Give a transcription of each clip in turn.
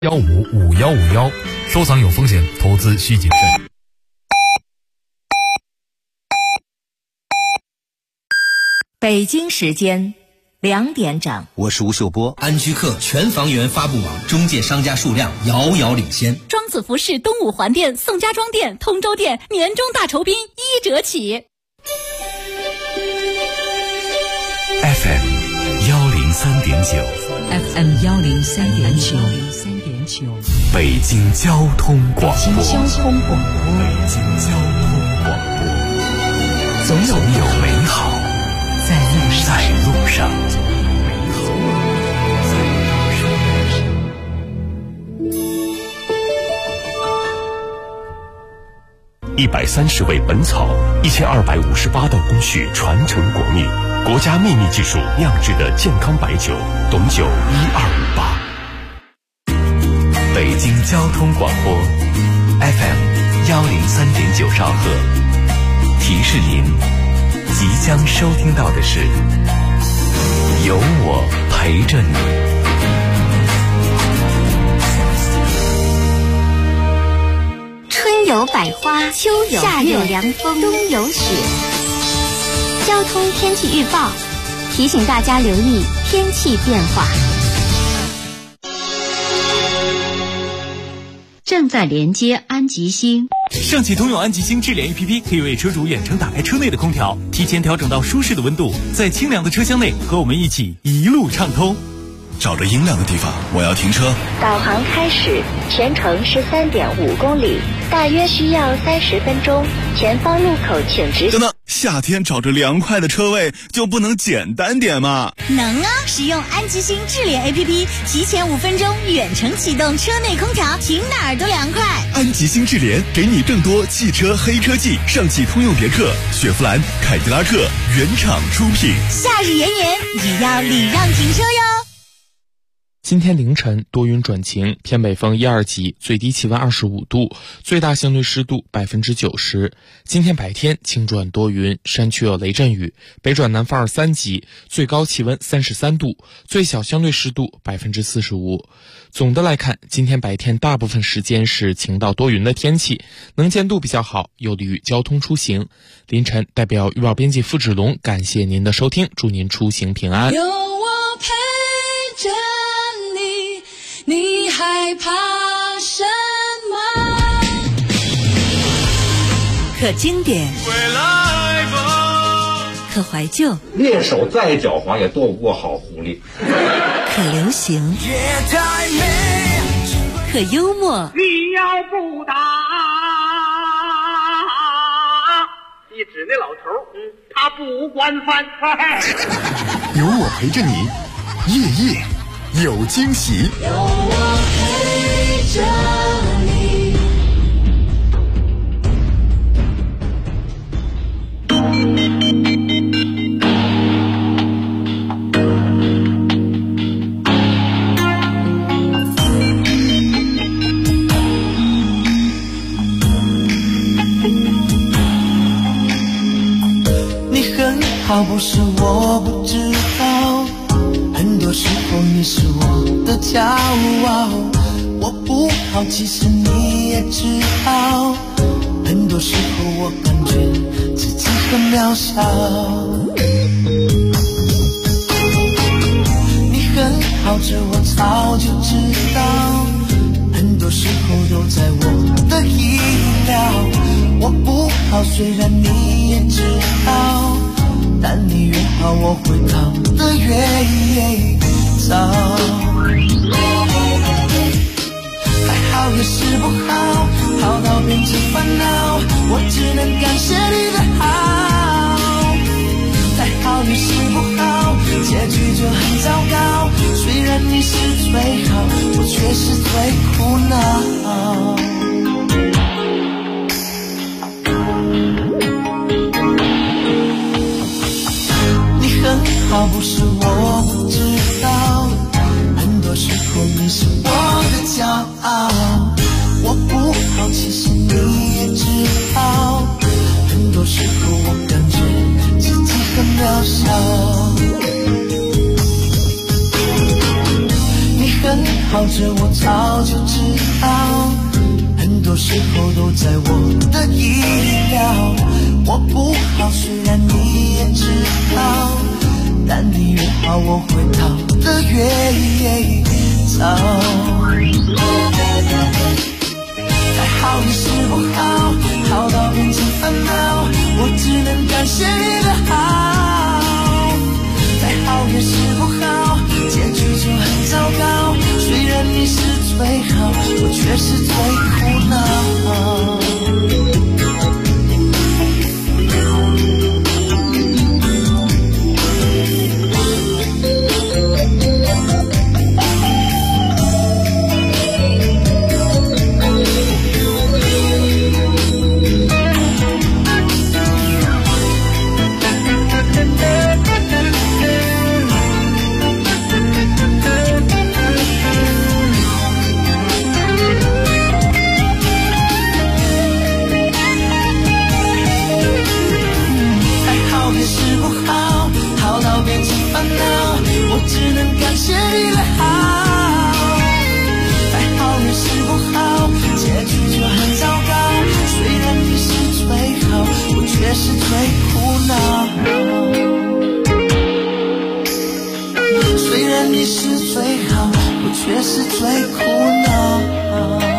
155151，收藏有风险，投资需谨慎。 北京时间2点整， 我是吴秀波。安居客全房源发布网中介商家数量遥遥领先。 庄子服饰东五环店、宋家庄店、通州店年终大酬宾1折起。 FM 103.9，FM 103.9， 北京交通广播， 北京交通广播，总有美好在路上。130味本草，1258道工序传承国秘，国家秘密技术酿制的健康白酒，董酒1258。北京交通广播 FM 103.9兆赫，提示您即将收听到的是有我陪着你。 春有百花，秋有夏有凉风，冬有雪。交通天气预报提醒大家留意天气变化。 正在连接安吉星。 上汽通用安吉星智联 APP 可以为车主远程打开车内的空调，提前调整到舒适的温度，在清凉的车厢内和我们一起一路畅通。 找着阴凉的地方，我要停车。 导航开始，全程13.5公里，大约需要30分钟。前方路口请直行。 等等，夏天找着凉快的车位就不能简单点吗？ 能啊！使用安吉星智联 APP， 提前5分钟远程启动车内空调，停哪儿都凉快。 安吉星智联给你更多汽车黑科技，上汽通用别克、雪佛兰、凯迪拉克原厂出品。 夏日炎炎，也要礼让停车哟。 今天凌晨多云转晴，偏北风1、2级，最低气温25度，最大相对湿度90%。今天白天晴转多云，山区有雷阵雨，北转南风2、3级，最高气温33度，最小相对湿度45%。总的来看，今天白天大部分时间是晴到多云的天气，能见度比较好，有利于交通出行。凌晨代表预报编辑付志龙感谢您的收听，祝您出行平安。 有我陪着你害怕什么？ 可经典， 回来吧。 可怀旧， 猎手再狡猾也斗不过好狐狸。 可流行，可幽默。 你要不打，一指那老头，他不管饭菜。 有我陪着你，夜夜有惊喜。 有我陪着你。 你很好，不是我不知道，很多时候你是我的骄傲，我不好，其实你也知道，很多时候我感觉自己很渺小。你很好，这我早就知道，很多时候都在我的意料，我不好，虽然你也知道，但你越好，我会逃得越早。还好也是不好，好到变成烦恼，我只能感谢你的好。还好也是不好，结局就很糟糕，虽然你是最好，我却是最苦恼。很好，不是我不知道，很多时候你是我的骄傲，我不好，其实你也知道，很多时候我感觉自己很渺小。你很好， 笑着我早就知道，很多时候都在我的意料。我不好，虽然你也知道，但你越好我会逃得越早。再好也是不好，好到变成烦恼，我只能感谢你的好。再好也是不好，结局就很糟糕，虽然你是最好，我却是最苦恼。只能感谢你的好，再好也是不好，结局就很糟糕，虽然你是最好，我却是最苦恼。虽然你是最好，我却是最苦恼。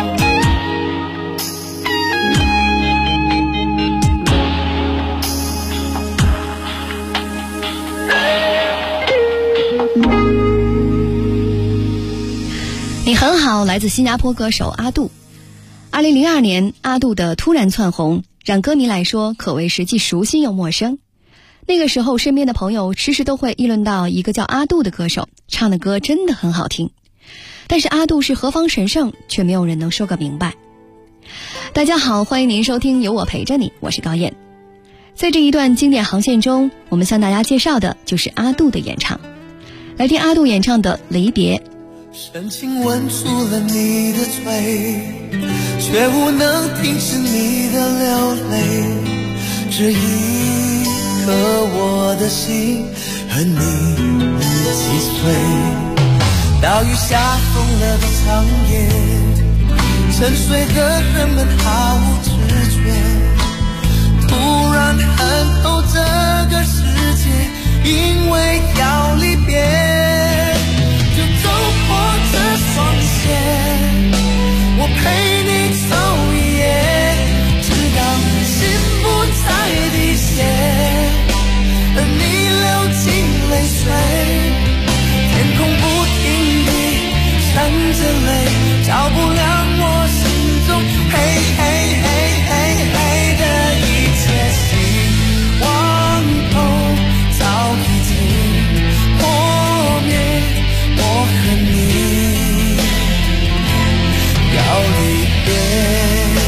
你很好，来自新加坡歌手阿杜。2002年，阿杜的突然窜红，让歌迷来说可谓是既熟悉又陌生。那个时候，身边的朋友时时都会议论到一个叫阿杜的歌手，唱的歌真的很好听。但是阿杜是何方神圣，却没有人能说个明白。大家好，欢迎您收听有我陪着你，我是高燕。在这一段经典航线中，我们向大家介绍的就是阿杜的演唱。来听阿杜演唱的《离别》。 深情吻住了你的嘴，却无能停止你的流泪。这一刻我的心和你一起碎，大雨下疯了的长夜，沉睡的人们毫无知觉，突然看透这个世界，因为要离别就走破这双线，我陪你走一夜，直到心不再滴血，而你流尽泪水，天空不停地闪着泪，照不亮我心中嘿嘿嘿嘿嘿的一切，希望都早已经破灭，我和你要离别，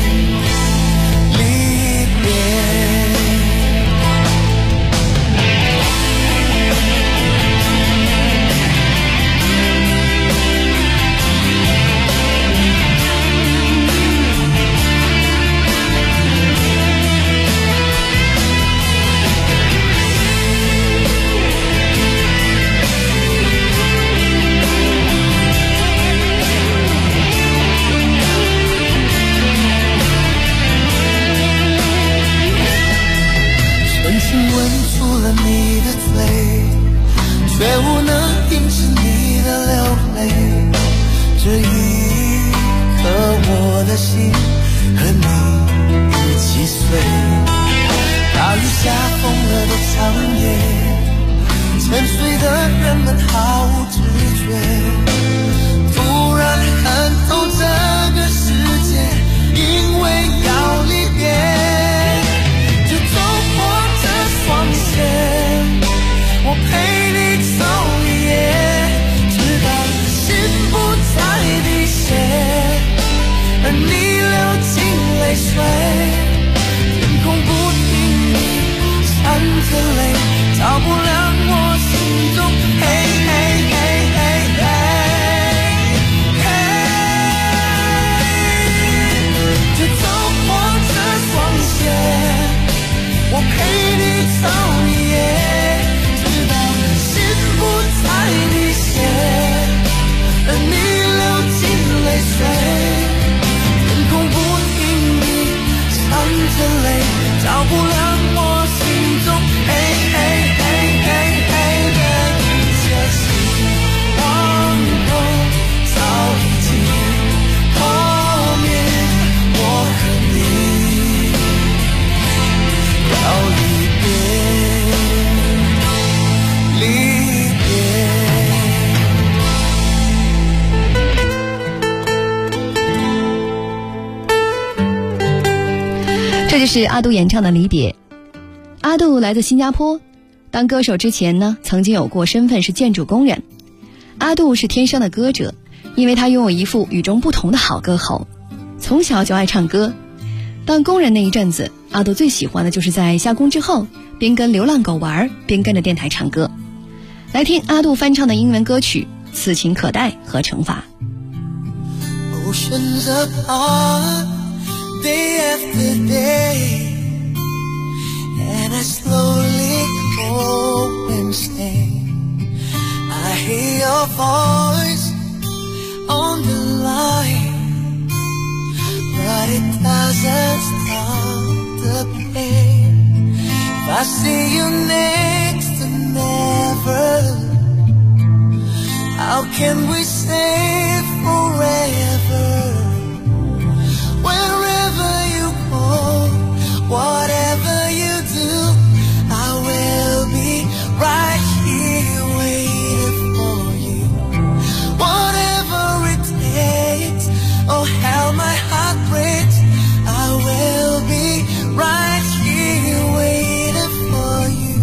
离别。你的嘴，却无能停止你的流泪。这一刻我的心和你一起碎，大雨下疯了的长夜，沉睡的人们毫无知觉，突然看透这个世界，因为要离别我陪你走一夜，直到心不再滴血，而你流尽泪水，天空不停地闪着泪，照不亮我心中嘿嘿嘿嘿嘿这就是阿杜演唱的《离别》。阿杜来自新加坡，当歌手之前呢，曾经有过身份是建筑工人。阿杜是天生的歌者，因为他拥有一副与众不同的好歌喉，从小就爱唱歌。当工人那一阵子，阿杜最喜欢的就是在下工之后，边跟流浪狗玩，边跟着电台唱歌。来听阿杜翻唱的英文歌曲《此情可待》和《惩罚》。 Oceans apart, day after day, and I slowly go insane. I hear your voice on the line, but it doesn't stop the pain. If I see you next to never, how can we say forever? Wherever you go, whatever you do, I will be right here waiting for you. Whatever it takes, oh how my heart breaks, I will be right here waiting for you.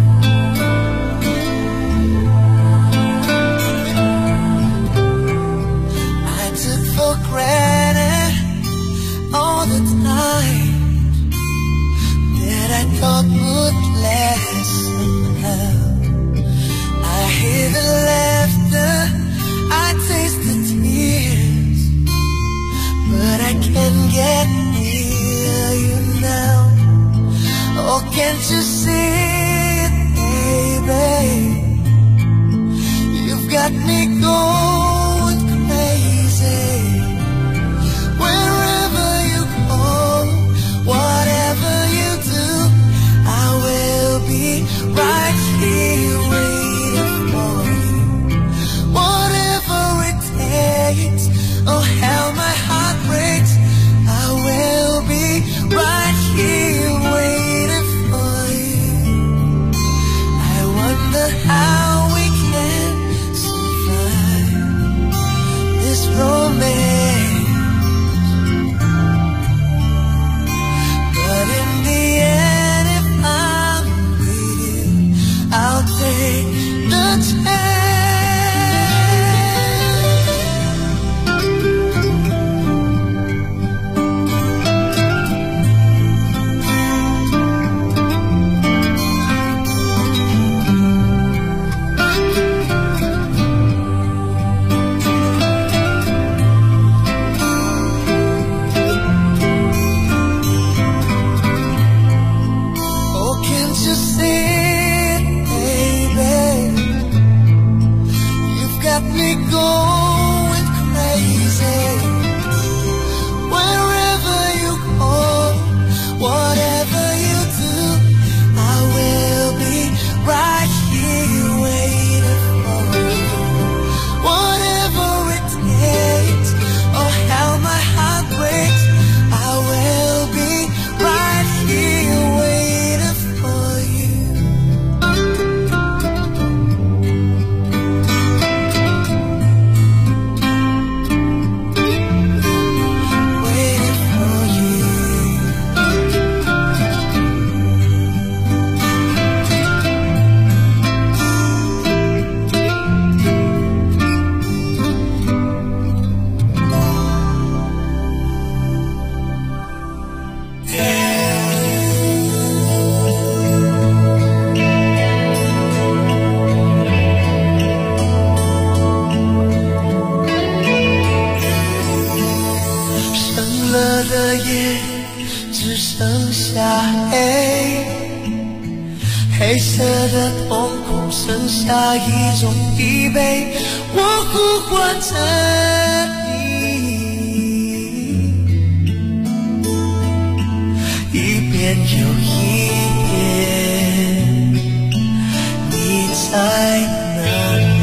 I took for granted all the time that I thought would last somehow. I hear the laughter, I taste the tears, but I can't get near you now. Oh, can't you see it, baby? You've got me going crazy. Wherever you go, whatever you do, I will be right here waiting for you. Whatever it takes, oh how my heart breaks, I will be right here waiting for you. I wonder how we can survive this romance. But in the end, if I'm with you, I'll take the chance. Oh, can't you see it, baby? You've got me going crazy. Wherever you go, whatever you do, I will be right here waiting for you. Whatever it takes, oh how my heart breaks, I will be right here waiting for you. Waiting for you.深了的夜只剩下黑，黑色的瞳孔剩下一种疲惫，我呼唤着你，一遍又一遍，你在哪里？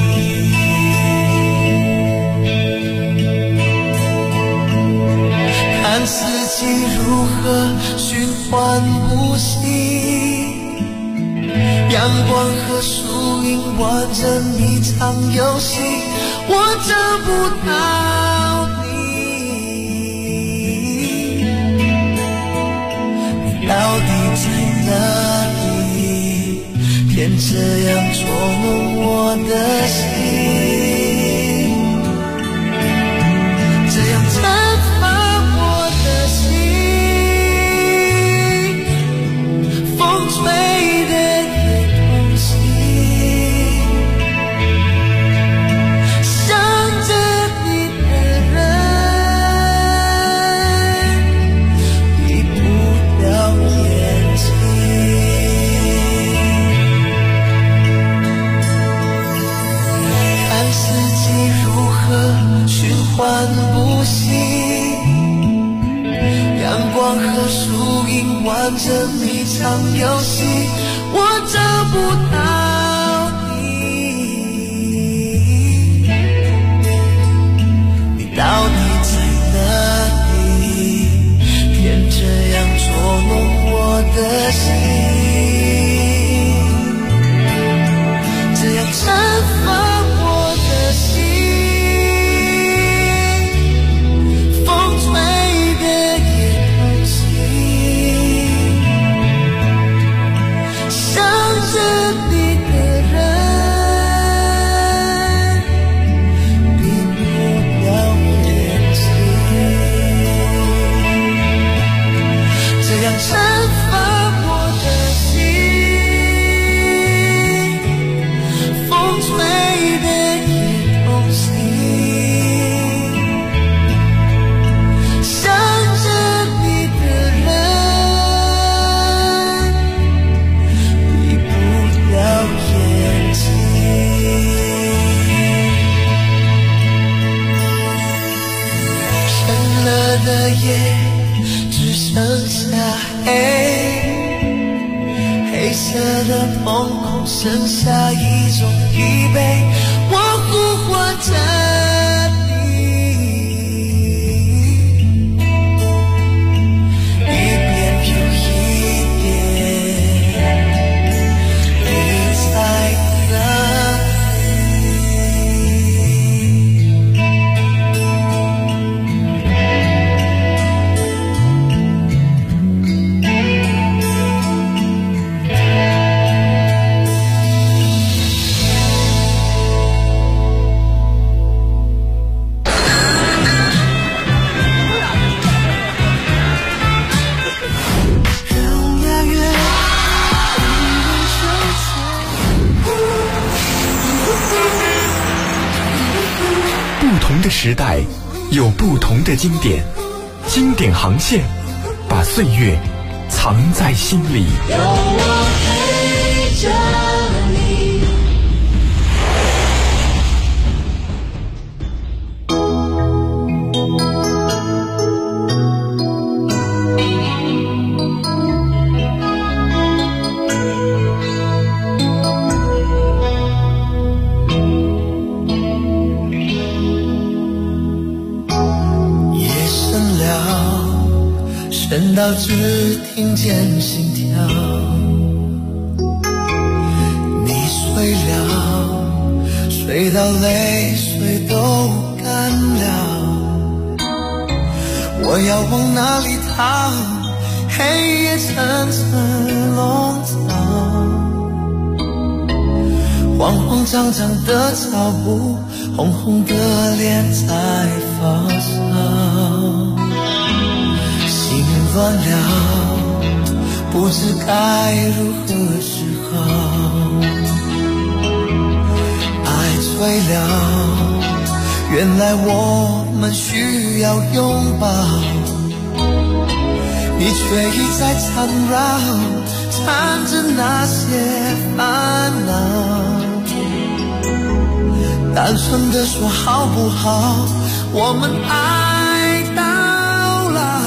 看四季如何循环不息，阳光和树荫玩着一场游戏，我找不到你， 这样捉弄我的心，这样惩罚我的心。风吹的也痛心，想着你的人闭不了眼睛。看四季如何循环不息，阳光和树影玩着一场游戏，我找不到你到底在哪里？偏这样捉弄我的心，这样惩罚我的心。风吹的也痛心，想着你的人闭不了眼睛，这样惩罚我的心。风吹的也痛心，想着你的人闭不了眼睛。深了的夜只剩下黑，黑色的瞳孔剩下一种疲惫，我呼唤着你，一遍又一遍，你在哪不同的时代有不同的经典，经典航线把岁月藏在心里。 有我陪着你。深到只听见心跳，你睡了，睡到泪水都干了，我要往哪里逃？黑夜层层笼罩，慌慌张张的脚步，红红的脸在发烧，心乱了，不知该如何是好，爱醉了，原来我们需要拥抱，你却一再缠绕，缠着那些烦恼，单纯的说好不好，我们爱到老。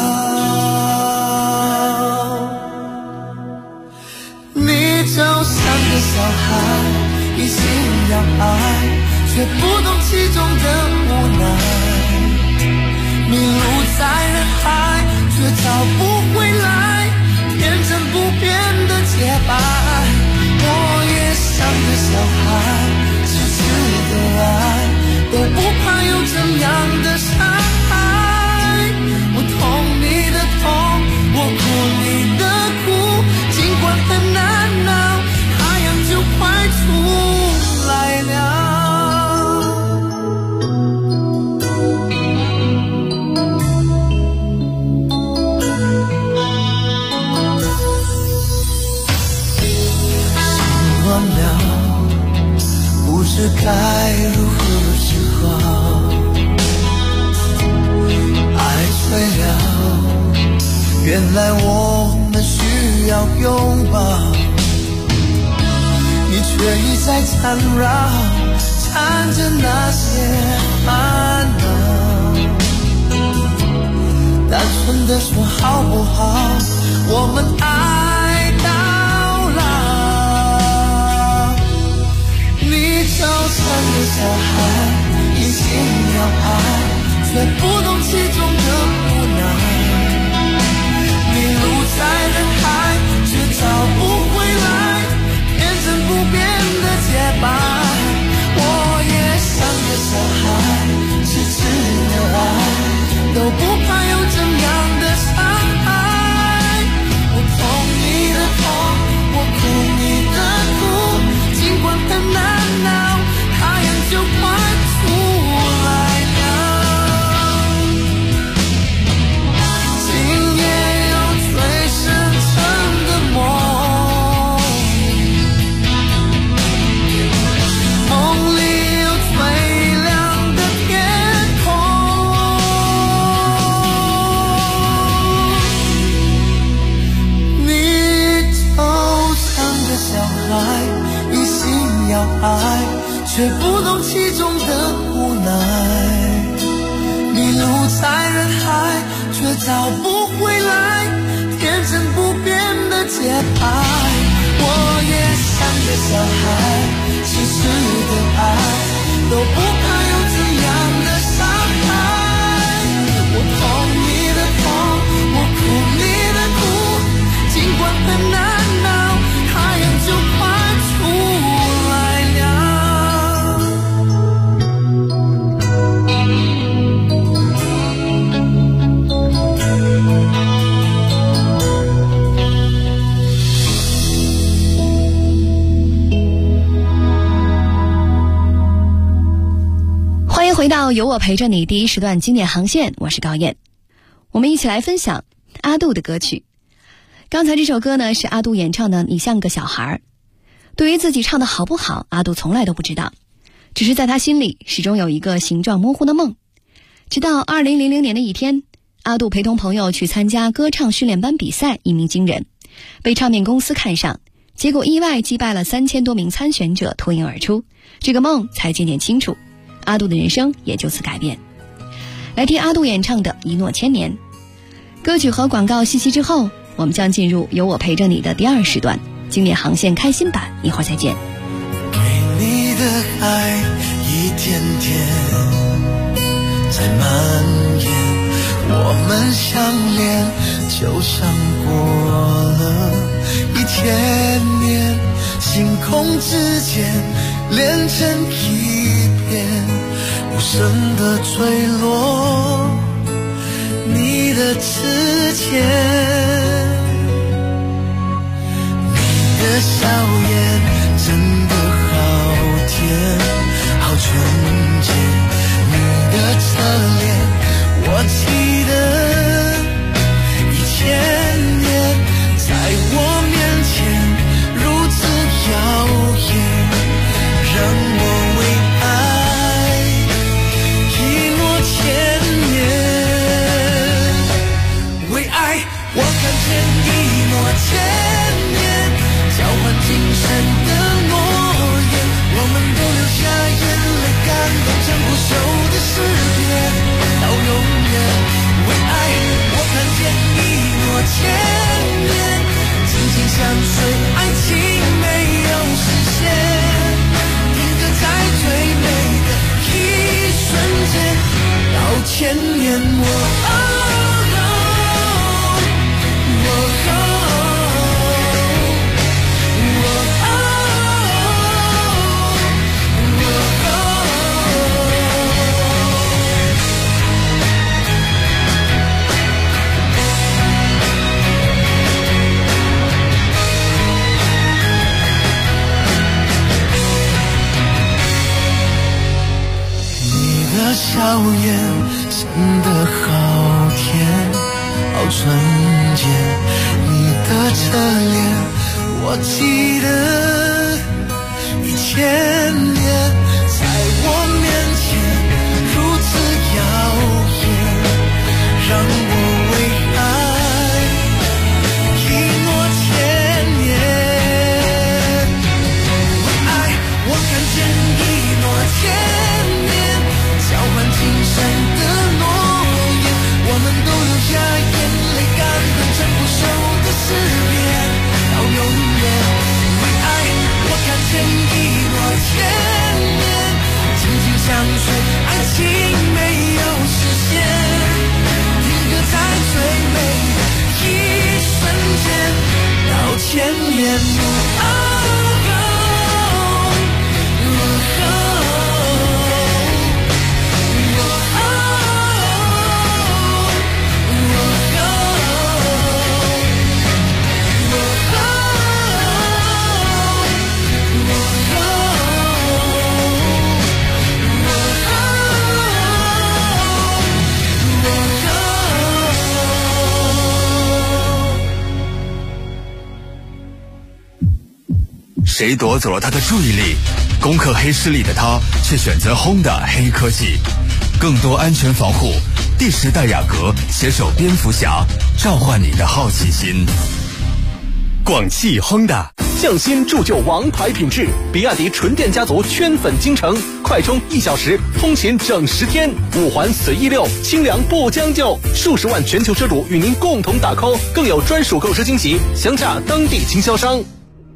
你就像个小孩，一心要爱，却不懂其中的无奈，迷路在人海，却找不回来天真不变的洁白。我也像个小孩，痴痴的爱，都不怕有怎样的伤害。我痛你的痛，我哭你的哭，尽管很难熬，太阳就快原来我们需要拥抱，你却一再缠绕，缠着那些烦恼。单纯的说好不好，我们爱到老。你就像个小孩，一心要爱，却不懂其中的无奈。迷路在人海，却找不回来天真不变的洁白。我也像个小孩，痴痴的爱，都不怕有怎样的伤害。我痛你的痛，我哭你的哭，尽管很难熬，太阳就快出来了。却不懂其中的无奈，迷路在人海，却找不回来天真不变的节拍。我也像个小孩，痴痴的爱，都不怕有怎样的伤害。我痛你的痛，我哭你的哭，尽管很难熬，太阳就快出来了。 回到有我陪着你第一时段经典航线，我是高燕，我们一起来分享阿杜的歌曲。刚才这首歌呢是阿杜演唱的《你像个小孩》。对于自己唱的好不好，阿杜从来都不知道，只是在他心里始终有一个形状模糊的梦。直到2000年的一天，阿杜陪同朋友去参加歌唱训练班比赛，一鸣惊人，被唱片公司看上，结果意外击败了3000多名参选者，脱颖而出，这个梦才渐渐清楚，阿杜的人生也就此改变。来听阿杜演唱的《一诺千年》。歌曲和广告信息之后，我们将进入有我陪着你的第二时段经典航线开心版，一会儿再见。 给你的爱一点点在蔓延，我们相恋就像过了1000年，星空之间连成一片，无声的坠落你的指尖。你的笑颜真的好甜好纯洁，你的侧脸我记得1000年，在我面前如此耀眼，让我为爱一诺千年。为爱我看见一诺千年，交换今生的诺言，我们都流下眼泪，感动成不朽的诗篇，到永远。为爱我看见一诺千年，紧紧相随，爱情没有实现，定格在最美的一瞬间，到1000年。笑颜真的好甜好纯洁，你的侧脸我记得1000年，在我面前如此耀眼，让我为爱谁夺走了他的注意力？攻克黑势力的他却选择 Honda 黑科技，更多安全防护。第10代雅阁携手蝙蝠侠，召唤你的好奇心。 广汽 Honda 匠心铸就王牌品质，比亚迪纯电家族圈粉京城，快充1小时，通勤整10天，5环随意溜，清凉不将就，数十万全球车主与您共同打 call， 更有专属购车惊喜，详洽当地经销商。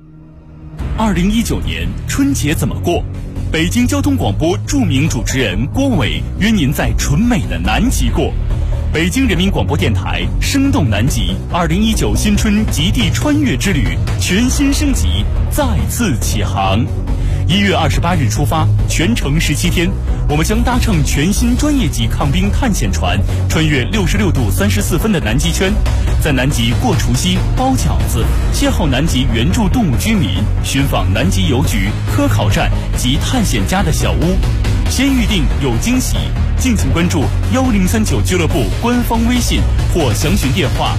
2019年春节怎么过？北京交通广播著名主持人郭伟约您在纯美的南极过。北京人民广播电台生动南极2019新春极地穿越之旅全新升级，再次起航。1月28日出发，全程17天，我们将搭乘全新专业级抗冰探险船，穿越66度34分的南极圈，在南极过除夕、包饺子，邂逅南极原住动物居民，寻访南极邮局、科考站及探险家的小屋。先预定有惊喜，敬请关注1039俱乐部官方微信或详询电话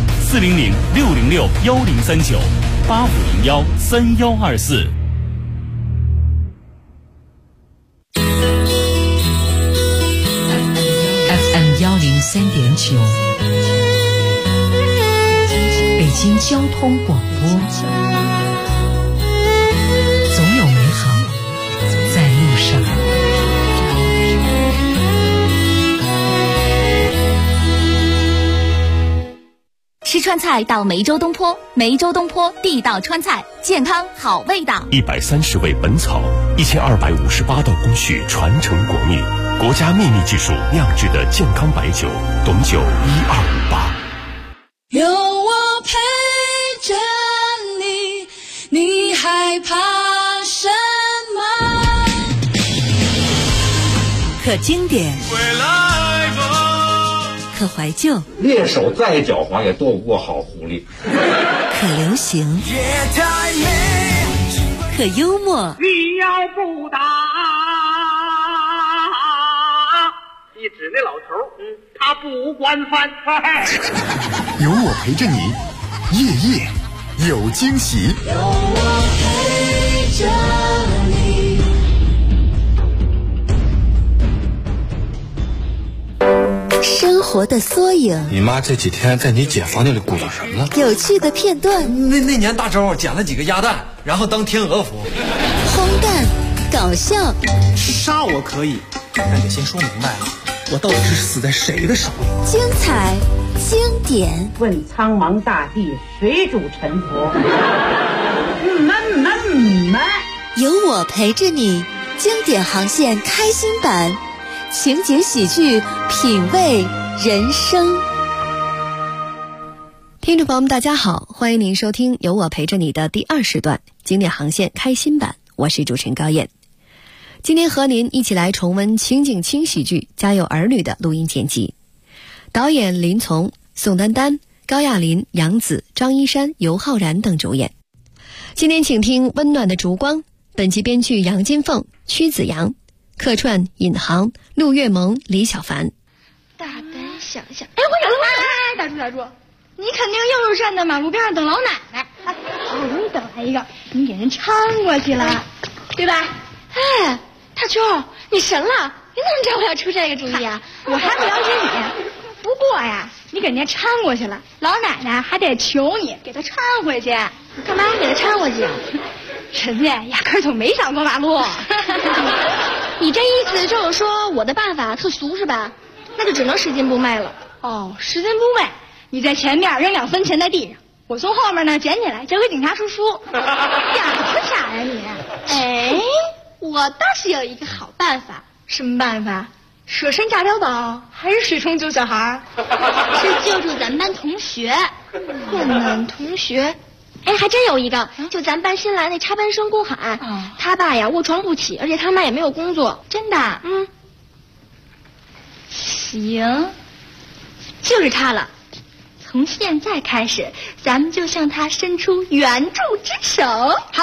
400-606-1039-8501-3124。 FM 103.9，北京交通广播，总有美好在路上。 吃川菜到梅州东坡，梅州东坡地道川菜，健康好味道。 130味本草，1258道工序传承国秘，国家秘密技术酿制的健康白酒，董酒1258。 有我陪着你，你害怕什么？ 可经典，可怀旧， 猎手再狡猾也斗不过好狐狸。 可流行，可幽默。 你要不打，一指那老头，他不惯犯。 有我陪着你，夜夜有惊喜。 有我陪着你。 生活的缩影， 你妈这几天在你姐房间里鼓捣什么呢？ 有趣的片段。 那年大周捡了几个鸭蛋，然后当天鹅服。 荒诞，搞笑。 杀我可以，但得先说明白了，我到底是死在谁的手里？ 精彩，经典。 问苍茫大地，谁主沉浮？ 有我陪着你，经典航线开心版。情景喜剧，品味人生。 听众朋友们大家好，欢迎您收听有我陪着你的第2时段经典航线开心版，我是主持人高燕。今天和您一起来重温情景轻喜剧《家有儿女》的录音剪辑，导演林从、宋丹丹、高亚麟、杨紫、张一山、尤浩然等主演。今天请听温暖的烛光，本期编剧杨金凤、屈子阳，客串尹航、陆月萌、李小凡。 大胆想象，哎，我有了！打住！你肯定又是站在马路边上等老奶奶，好不容易等来一个，你给人搀过去了，对吧？哎，大秋，你神了！你怎么知道我要出这个主意啊？我还不了解你。不过呀，你给人家搀过去了，老奶奶还得求你给她搀回去。干嘛给她搀回去啊？人家压根就没想过马路。你这意思就是说我的办法特俗是吧？那就只能拾金不昧了。哦，拾金不昧，你在前面扔2分钱在地上，我从后面呢捡起来交给警察叔叔。呀，可傻呀你！哎，我倒是有一个好办法。什么办法？舍身炸碉堡还是水冲救小孩？是救助咱们班同学。困难同学。哎，还真有一个，就咱班新来那插班生郭海，他爸呀卧床不起，而且他妈也没有工作，真的。行，就是他了。从现在开始，咱们就向他伸出援助之手。好，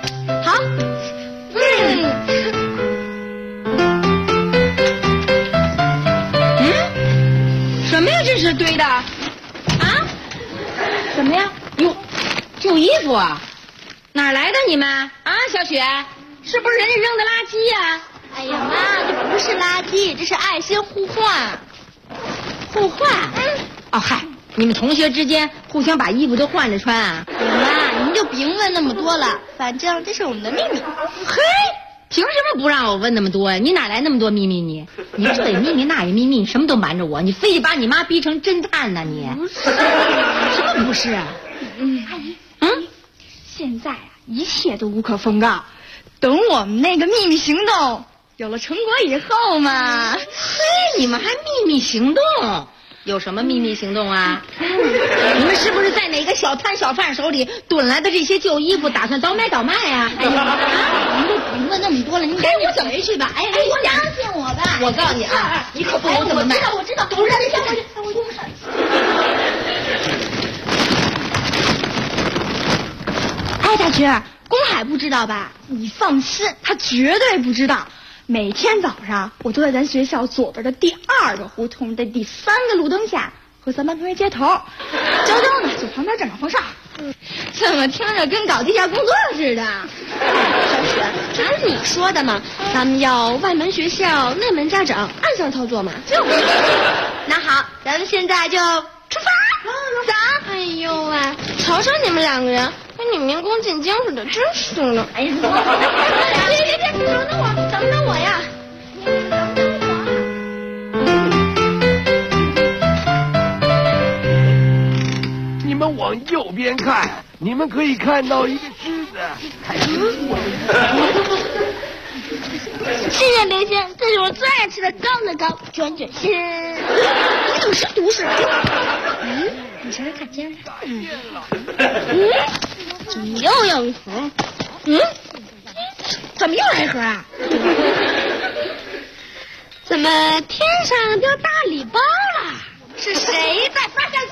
什么呀？这是堆的啊？什么呀？哟。旧衣服啊， 哪来的你们啊？小雪，是不是人家扔的垃圾呀？ 哎呀妈，这不是垃圾，这是爱心互换。 互换？哦嗨，你们同学之间互相把衣服都换着穿啊？ 哎呀妈，您就别问那么多了，反正这是我们的秘密。 嘿，凭什么不让我问那么多呀？你哪来那么多秘密你？你这也秘密那也秘密，什么都瞒着我，你非得把你妈逼成侦探呢你？ 不是， 什么不是啊？ 阿姨，现在啊，一切都无可奉告。等我们那个秘密行动有了成果以后嘛， 嘿，你们还秘密行动？有什么秘密行动啊？你们是不是在哪个小摊小贩手里囤来的这些旧衣服，打算倒卖呀？ 哎呀，您就别问那么多了，您赶紧回去吧。哎，我相信我吧。 我告诉你啊，你可不能这么卖。 我知道，都是你先回去，我就是。哎，大菊，公海不知道吧？你放心，他绝对不知道。每天早上，我都在咱学校左边的第2个胡同的第3个路灯下和咱班同学接头，娇娇呢就旁边站岗放哨。怎么听着跟搞地下工作似的？ 小雪，这不是你说的吗？咱们要外门学校，内门家长，暗箱操作嘛。 就是。那好，咱们现在就出发。走。 哎呦喂，瞧瞧你们2个人，跟你民工进京似的，真是的。 哎呀，别，等我呀！ 你们往右边看，你们可以看到一个狮子。 谢谢刘星，这是我最爱吃的高乐高卷心。你怎么是毒士？你谁看见了？ 怎么又有一盒？ 怎么又来一盒啊？ 怎么天上掉大礼包了？ 是谁在发相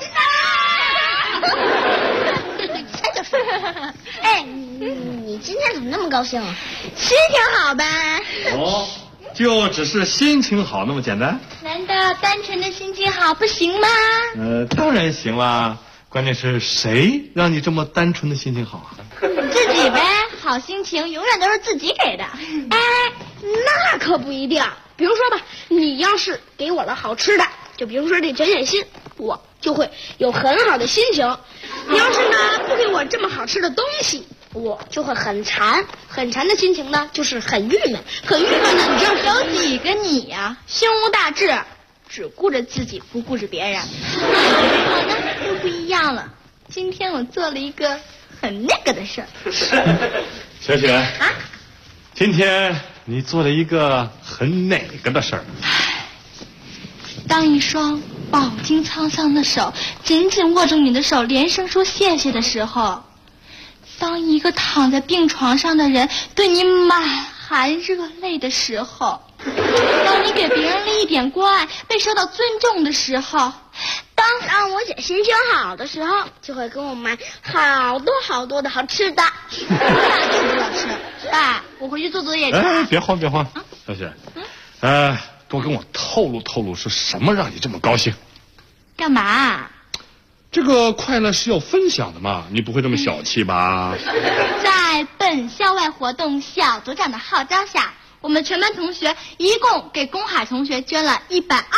机呢？猜就是。 哎，你今天怎么那么高兴啊？ 心情好呗。 哦，就只是心情好那么简单？ 难道单纯的心情好不行吗？ 当然行啦。关键是谁让你这么单纯的心情好啊？ 自己呗，好心情永远都是自己给的。 哎，那可不一定。比如说吧，你要是给我了好吃的，就比如说这卷心，我就会有很好的心情。你要是呢不给我这么好吃的东西，我就会很馋，很馋的心情呢就是很郁闷，很郁闷呢你就有几个你呀？胸无大志，只顾着自己不顾着别人。我呢就不一样了，今天我做了一个很那个的事儿。 小雪啊，今天你做了一个很哪个的事儿？ 当一双饱经沧桑的手紧紧握住你的手，连声说谢谢的时候，当一个躺在病床上的人对你满含热泪的时候，当你给别人了一点关爱被受到尊重的时候， 当我姐心情好的时候，就会给我买好多好多的好吃的。 那吃不了吃，爸，我回去做作业去。 哎，别慌，小雪，多跟我透露透露是什么让你这么高兴？ 干嘛？ 这个快乐是要分享的嘛，你不会这么小气吧？ 在本校外活动小组长的号召下，我们全班同学一共给公海同学捐了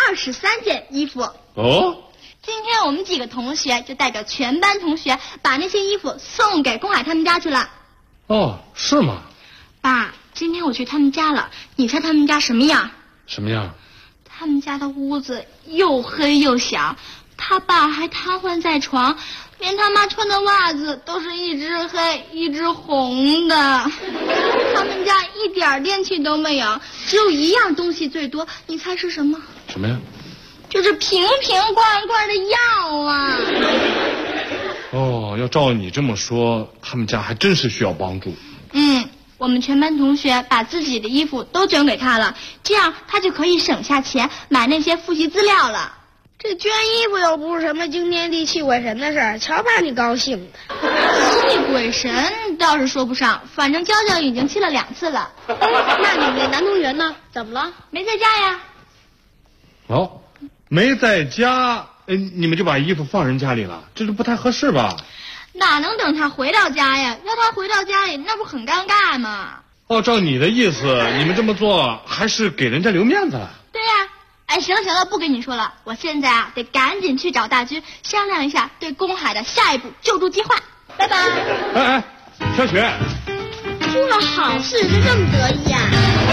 123件衣服。 哦。 今天我们几个同学就代表全班同学把那些衣服送给公海他们家去了。 哦，是吗？ 爸，今天我去他们家了，你猜他们家什么样？ 什么样？ 他们家的屋子又黑又小，他爸还瘫痪在床，连他妈穿的袜子都是一只黑一只红的。他们家一点电器都没有，只有一样东西最多，你猜是什么？ 什么呀？ 就是瓶瓶罐罐的药啊！ 哦，要照你这么说，他们家还真是需要帮助。 我们全班同学把自己的衣服都捐给他了，这样他就可以省下钱买那些复习资料了。 这捐衣服又不是什么惊天地泣鬼神的事儿，瞧把你高兴的。 气鬼神倒是说不上，反正娇娇已经气了2次了。 那你们那男同学呢？怎么了？ 没在家呀。 哦，没在家，你们就把衣服放人家里了，这是不太合适吧？ 哪能等他回到家呀？要他回到家里，那不很尴尬吗？ 哦，照你的意思，你们这么做还是给人家留面子了。 对呀。哎，行了，不跟你说了，我现在得赶紧去找大军商量一下对公海的下一步救助计划。拜拜。 哎，小雪， 出了好事就这么得意啊？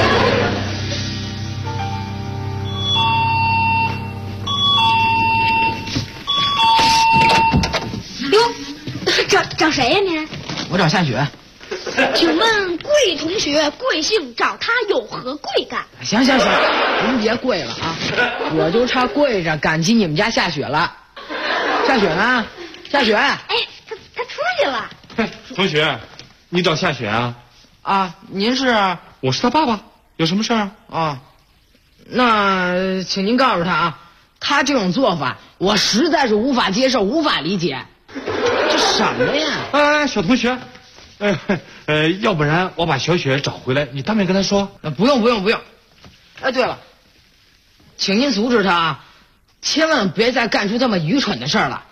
哟，找谁呀你？ 我找夏雪。 请问贵同学贵姓？找他有何贵干？ 行，您别跪了啊！我就差跪着赶集你们家夏雪了。夏雪呢？夏雪？ 哎，他出去了。 哎，同学，你找夏雪啊？ 啊，您是？ 我是他爸爸，有什么事儿啊？那请您告诉他啊，他这种做法我实在是无法接受，无法理解。这什么呀？ 哎，小同学。要不然我把小雪找回来，你当面跟她说。 不用。哎，对了，请您阻止他啊，千万别再干出这么愚蠢的事儿了。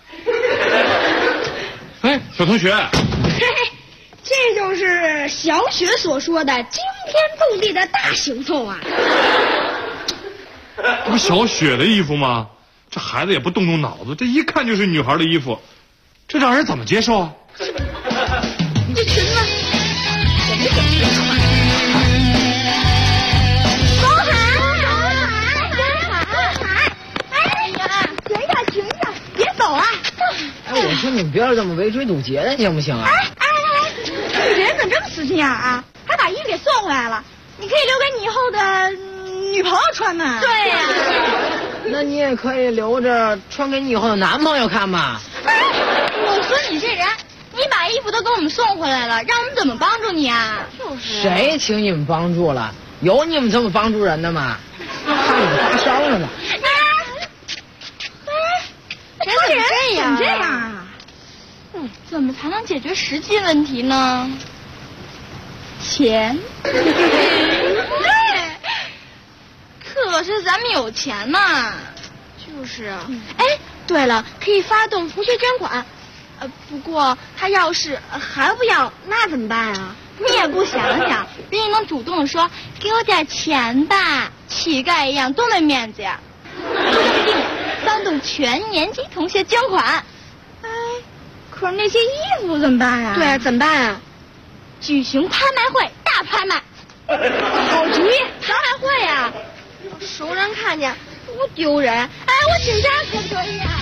哎，小同学， 这就是小雪所说的惊天动地的大行动啊！ 这不小雪的衣服吗？这孩子也不动动脑子，这一看就是女孩的衣服，这让人怎么接受啊？ 这裙子，我们怎么穿？公海！哎呀，停一下，别走啊！ 哎，我说你们不要这么围追堵截的，行不行啊？ 这人怎么这么死心眼啊？还把衣服给送回来了，你可以留给你以后的女朋友穿嘛。对呀。 那你也可以留着穿给你以后的男朋友看嘛。 哎，我说你这人。你把衣服都给我们送回来了，让我们怎么帮助你啊？就是。 谁请你们帮助了？有你们这么帮助人的吗？怕你们发烧了呢。 人怎么这样？怎么这样啊？怎么才能解决实际问题呢？钱。可是咱们有钱嘛。就是啊。哎，对了，可以发动同学捐款。不过他要是还不要，那怎么办啊？你也不想想，人家能主动的说给我点钱吧，乞丐一样多没面子呀！发动全年级同学捐款。哎，可是那些衣服怎么办呀？对啊，怎么办啊？举行拍卖会，大拍卖。好主意，拍卖会呀！熟人看见多丢人。哎，我请假可不可以啊？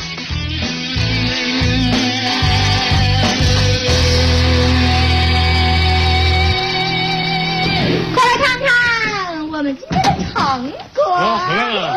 快来看看我们今天的成果！ 回来了。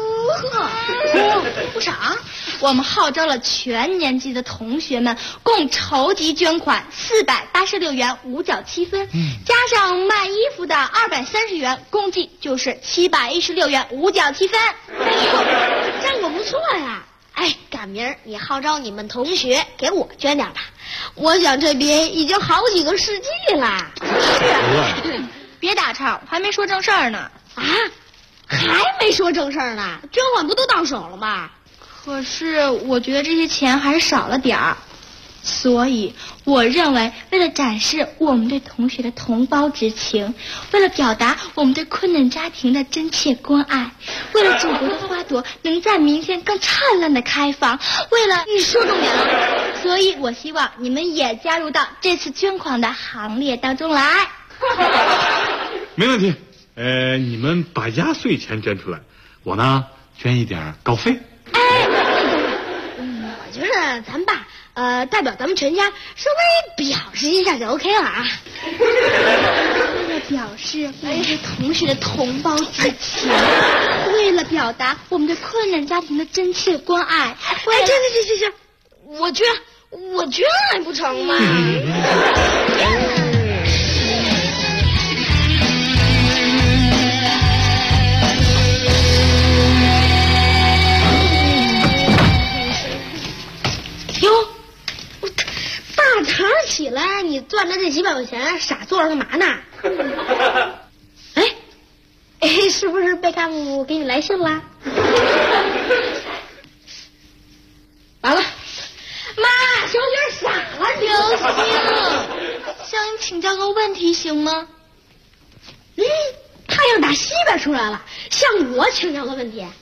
不少，我们号召了全年级的同学们共筹集捐款486元5角7分，加上卖衣服的230元，共计就是716元5角7分。 战果不错呀！哎，赶明儿你号召你们同学给我捐点吧，我想这边已经好几个世纪了。 是，别打岔，我还没说正事儿呢。 啊？还没说正事儿呢？捐款不都到手了吗？ 可是我觉得这些钱还是少了点儿，所以我认为，为了展示我们对同学的同胞之情，为了表达我们对困难家庭的真切关爱，为了祖国的花朵能在明天更灿烂的开放，为了你说重点了，所以我希望你们也加入到这次捐款的行列当中来。 没问题。你们把压岁钱捐出来，我呢捐一点稿费。 哎，我觉得咱们把代表咱们全家稍微表示一下就 OK 了啊。 为了表示我们对同学的同胞之情，为了表达我们对困难家庭的真切关爱， 哎，行，我捐还不成吗？大早上起来，你攥着这几百块钱，傻坐着干嘛呢？哎，是不是贝干部给你来信啦？完了，妈，小雪傻了请教个问题行吗？ 太阳打西边出来了，向我请教个问题。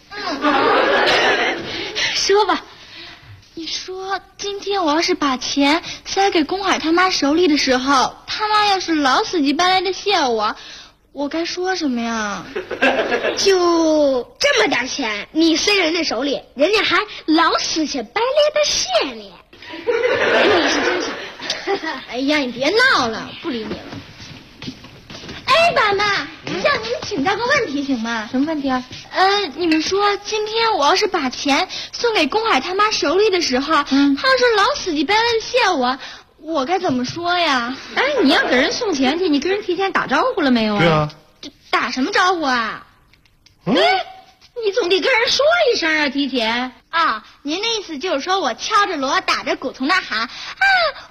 说吧。你说今天我要是把钱塞给公海他妈手里的时候，他妈要是老死乞白赖的谢我该说什么呀？ 就这么点钱，你塞人家手里，人家还老死乞白赖的谢你，你是真傻。 哎呀，你别闹了，不理你了。哎，爸妈，向你们请教个问题行吗？ 什么问题啊？ 你们说今天我要是把钱送给公海他妈手里的时候，他要是老死乞白赖的谢我该怎么说呀？ 哎，你要给人送钱去，你跟人提前打招呼了没有啊？ 对啊。 打什么招呼啊？ 你总得跟人说一声啊，提前啊。您的意思就是说我敲着锣打着鼓从那喊啊，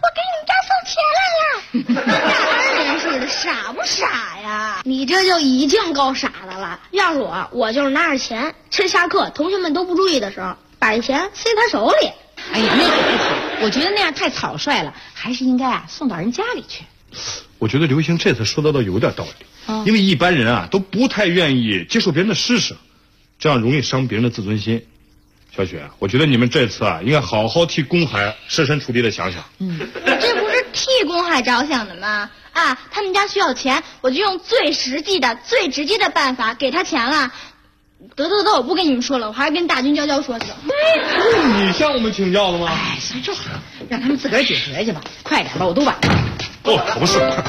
我给你们家送钱来了。大恩人似的，傻不傻呀？ 你这就已经够傻的了。要是我就是拿着钱，趁下课同学们都不注意的时候，把这钱塞他手里。 哎呀，那可不好，我觉得那样太草率了，还是应该送到人家里去。 我觉得刘星这次说的倒有点道理，因为一般人都不太愿意接受别人的施舍，这样容易伤别人的自尊心。小雪，我觉得你们这次应该好好替公海设身处地的想想。 这不是替公海着想的吗？他们家需要钱，我就用最实际的、最直接的办法给他钱了。得，我不跟你们说了，我还是跟大军娇娇说去。 你向我们请教的吗？ 哎，行就好，让他们自个儿解决去吧，快点吧，我都晚了。 可不是，快。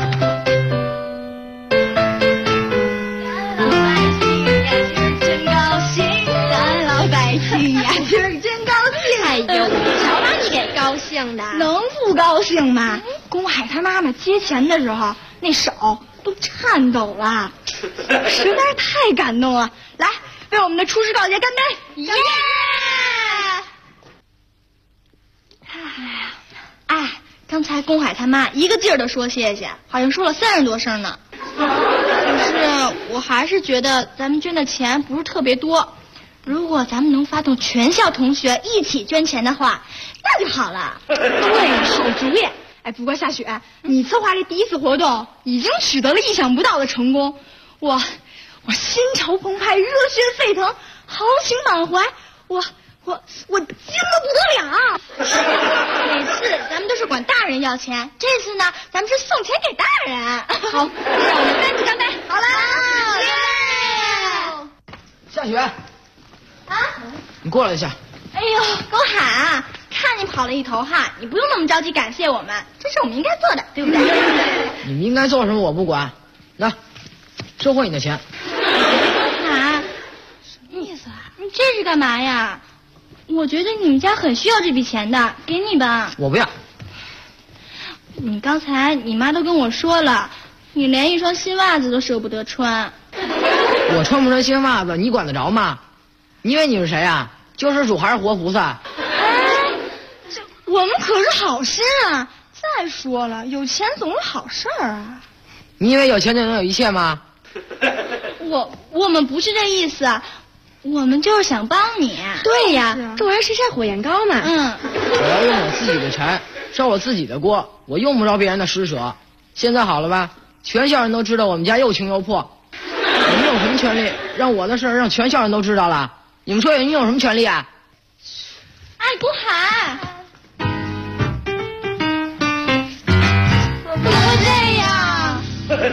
今儿真高兴！哎呦，瞧把你给高兴的，能不高兴吗？公海他妈妈接钱的时候，那手都颤抖了，实在是太感动了。来，为我们的出师告诫干杯！耶！刚才公海他妈一个劲儿的说谢谢，好像说了30多声呢。可是我还是觉得咱们捐的钱不是特别多。如果咱们能发动全校同学一起捐钱的话，那就好了。对，好主意。哎，不过夏雪，你策划这第一次活动已经取得了意想不到的成功，我心潮澎湃，热血沸腾，豪情满怀，我惊得不得了。每次咱们都是管大人要钱，这次呢，咱们是送钱给大人。好，让我们再次干杯。好啦， 夏雪。你过来一下。 哎呦，狗海，看你跑了一头汗，你不用那么着急感谢我们，这是我们应该做的，对不对？ 你们应该做什么我不管，来，收回你的钱。 海，什么意思啊？你这是干嘛呀？我觉得你们家很需要这笔钱的，给你吧。 我不要。 你刚才你妈都跟我说了，你连一双新袜子都舍不得穿。 我穿不穿新袜子你管得着吗？你以为你是谁啊？救世主还是活菩萨？ 我们可是好心啊！再说了，有钱总是好事儿啊。 你以为有钱就能有一切吗？ 我们不是这意思，我们就是想帮你。 对呀，众人拾柴火焰高嘛。 我要用我自己的柴烧我自己的锅，我用不着别人的施舍。现在好了吧？全校人都知道我们家又穷又破，你们有什么权利让我的事让全校人都知道了？你们说你有什么权利啊？ 哎，顾海，怎么会这样？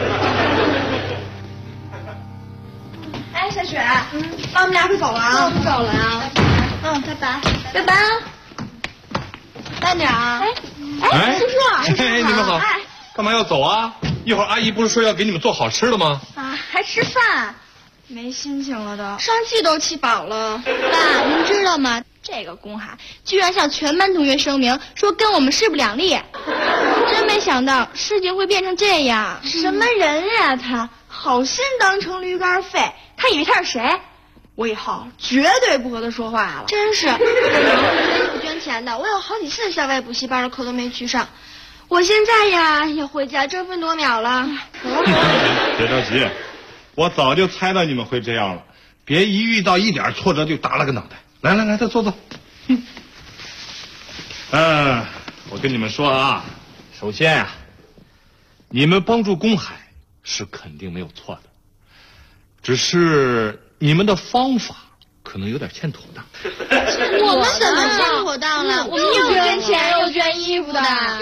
哎，小雪，那我们俩可走了啊？我不走了啊。拜拜，拜拜啊，慢点啊。叔叔， 你们好。干嘛要走啊？一会儿阿姨不是说要给你们做好吃的吗？ 还吃饭。没心情了都，上气都气饱了。爸，您知道吗？这个公海居然向全班同学声明说跟我们势不两立，真没想到事情会变成这样。什么人呀他，好心当成驴肝肺，他以为他是谁？我以后绝对不和他说话了。真是，我不捐钱的，我有好几次校外补习班的课都没去上。我现在呀要回家争分夺秒了。 别着急。我早就猜到你们会这样了，别一遇到一点挫折就耷拉个脑袋。来，再坐。我跟你们说啊，首先你们帮助公海是肯定没有错的，只是你们的方法可能有点欠妥当。 我们怎么欠妥当了？我们又捐钱又捐衣服的。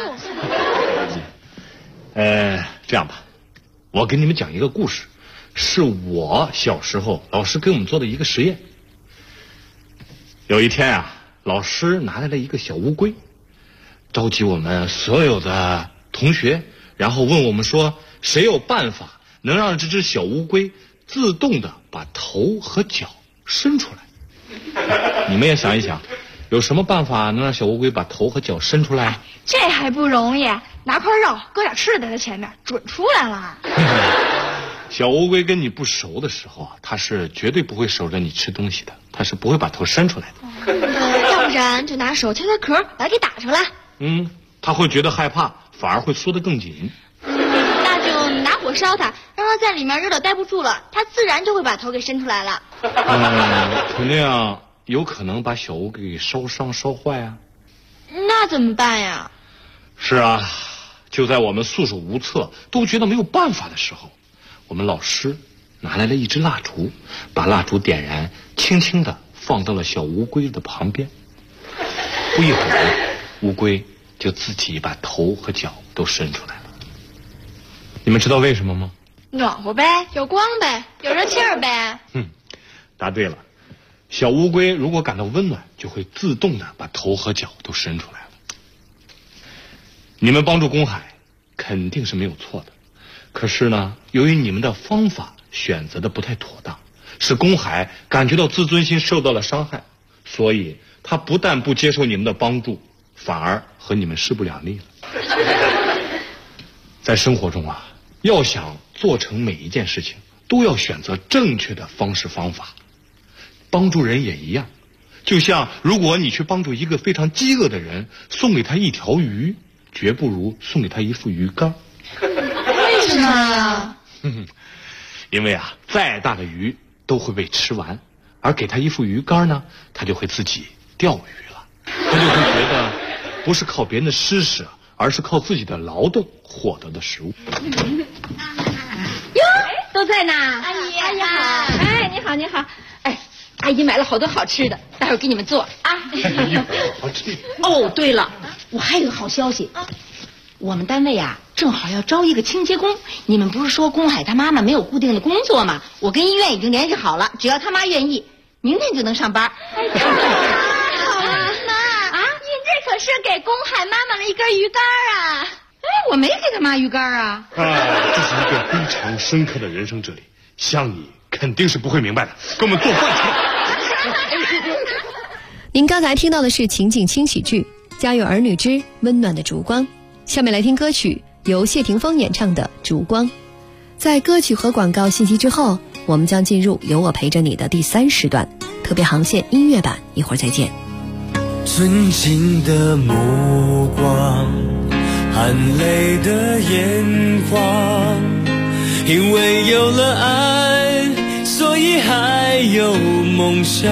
这样吧，我给你们讲一个故事，是我小时候老师给我们做的一个实验。有一天啊，老师拿来了一个小乌龟，召集我们所有的同学，然后问我们说，谁有办法能让这只小乌龟自动的把头和脚伸出来？你们也想一想，有什么办法能让小乌龟把头和脚伸出来？ 这还不容易，拿块肉搁点吃的在它前面，准出来了。 小乌龟跟你不熟的时候啊，它是绝对不会守着你吃东西的，它是不会把头伸出来的。 要不然就拿手敲敲壳，把它给打出来。 它会觉得害怕，反而会缩得更紧。 那就拿火烧它，让它在里面热到待不住了，它自然就会把头给伸出来了。 肯定有可能把小乌龟给烧伤烧坏啊。 那怎么办呀？ 是啊，就在我们束手无策都觉得没有办法的时候，我们老师拿来了一支蜡烛，把蜡烛点燃，轻轻地放到了小乌龟的旁边。不一会儿，乌龟就自己把头和脚都伸出来了。你们知道为什么吗？ 暖和呗，有光呗，有热气儿呗。 答对了。小乌龟如果感到温暖，就会自动的把头和脚都伸出来了。你们帮助公海肯定是没有错的，可是呢，由于你们的方法选择的不太妥当，使公海感觉到自尊心受到了伤害，所以他不但不接受你们的帮助，反而和你们势不两立了。在生活中啊，要想做成每一件事情，都要选择正确的方式方法。帮助人也一样，就像如果你去帮助一个非常饥饿的人，送给他一条鱼，绝不如送给他一副鱼竿。 为什么呀？ 因为啊，再大的鱼都会被吃完，而给他一副鱼竿呢，他就会自己钓鱼了。他就会觉得不是靠别人的施舍，而是靠自己的劳动获得的食物。 哟，都在呢。 阿姨好。 哎，你好你好。哎，阿姨买了好多好吃的，待会儿给你们做啊。 好吃。 哦，对了，我还有个好消息。我们单位啊，正好要招一个清洁工。你们不是说公海他妈妈没有固定的工作吗？我跟医院已经联系好了，只要他妈愿意，明天就能上班。 太好了，妈啊！您这可是给公海妈妈了一根鱼竿啊！ 哎，我没给他妈鱼竿啊。 这是一个非常深刻的人生哲理，像你肯定是不会明白的，给我们做饭去。 您刚才听到的是情景轻喜剧《家有儿女之温暖的烛光》，下面来听歌曲，由谢霆锋演唱的《烛光》。在歌曲和广告信息之后，我们将进入有我陪着你的第3时段特别航线音乐版，一会儿再见。 尊敬的目光，含泪的眼眶，因为有了爱，所以还有梦想。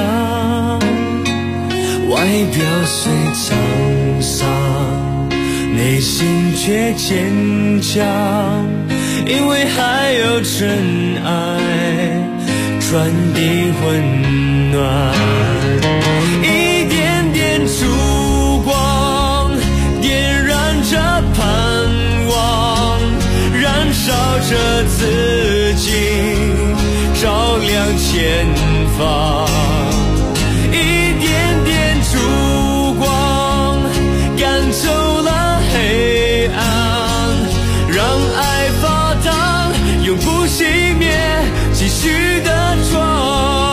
外表虽沧桑，内心却坚强，因为还有真爱传递温暖。一点点烛光点燃着盼望，燃烧着自己，照亮前方。一点点烛光赶走了黑暗，让爱发烫，永不熄灭，继续的装。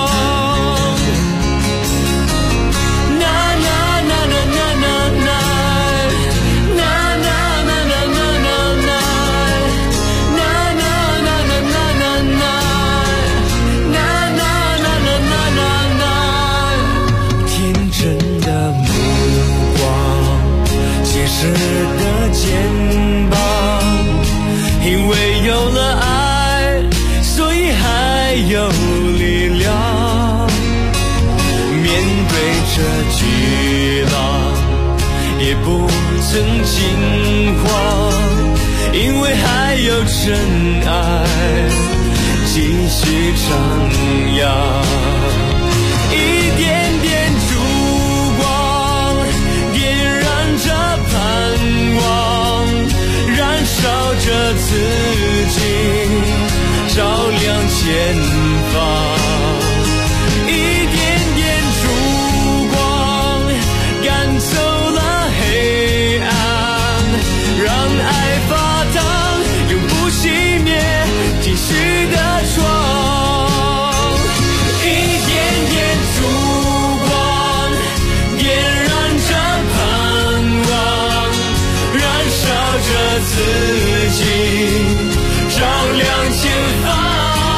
直的肩膀，因为有了爱，所以还有力量。面对着巨浪，也不曾惊慌， 因为还有真爱继续徜徉。一点点烛光点燃着盼望，燃烧着自己，照亮前方。一点点烛光赶走了黑暗，让爱发烫，永不熄灭继续的窗。一点点烛光点燃着盼望，燃烧着自己，照亮前方。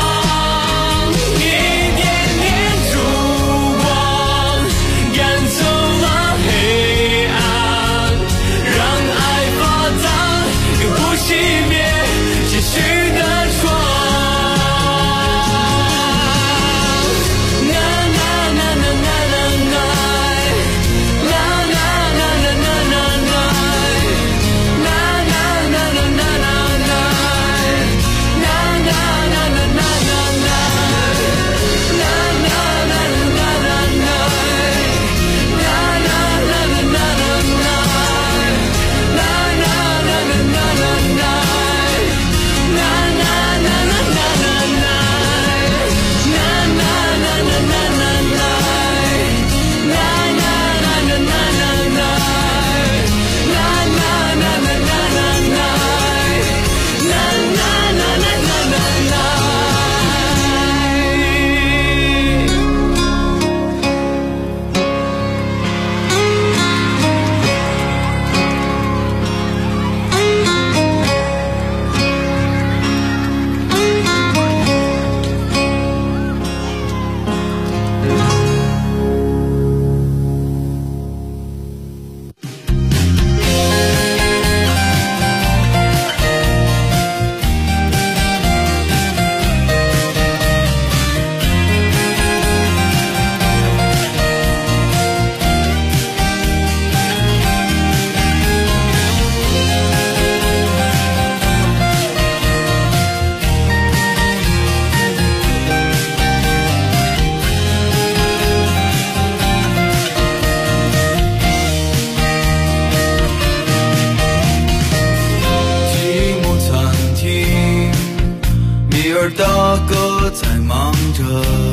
大哥在忙着，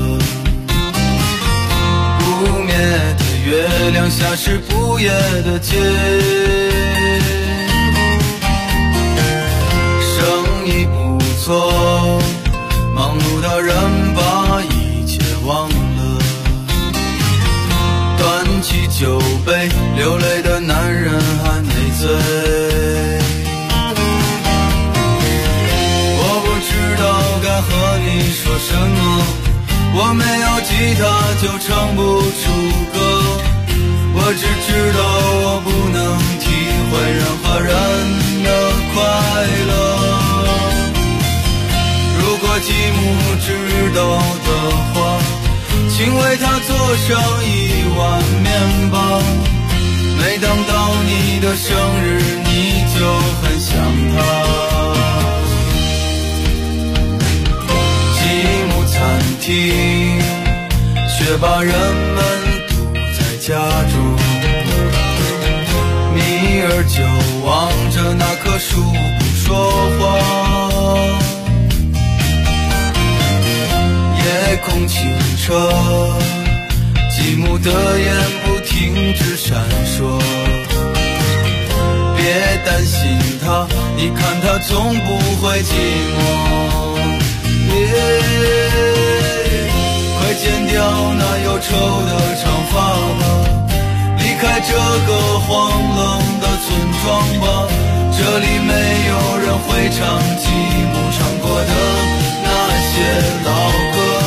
不灭的月亮下是不夜的街，生意不错，忙碌的人把一切忘了，端起酒杯，流泪的男人还没醉。该和你说什么？我没有吉他就唱不出歌，我只知道我不能体会任何人的快乐。如果继母知道的话，请为她做上1碗面包。每当到你的生日，你就很想她。餐厅，却把人们堵在家中。米儿就望着那棵树不说话。夜空清澈，继母的眼不停止闪烁。别担心她，你看她总不会寂寞。快剪掉那忧愁的长发吧，离开这个荒冷的村庄吧，这里没有人会唱继母唱过的那些老歌。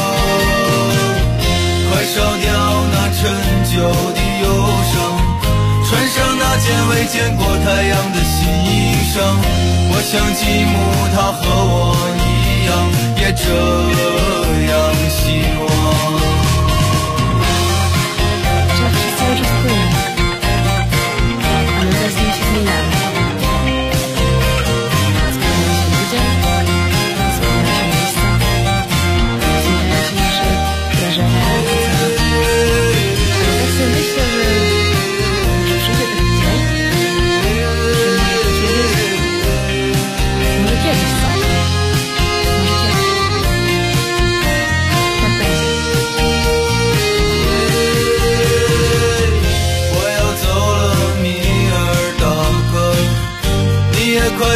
快烧掉那陈旧的忧伤，穿上那件未见过太阳的新衣裳。我想继母她和我一样，也这样希望。 这是3之4，我们在星期天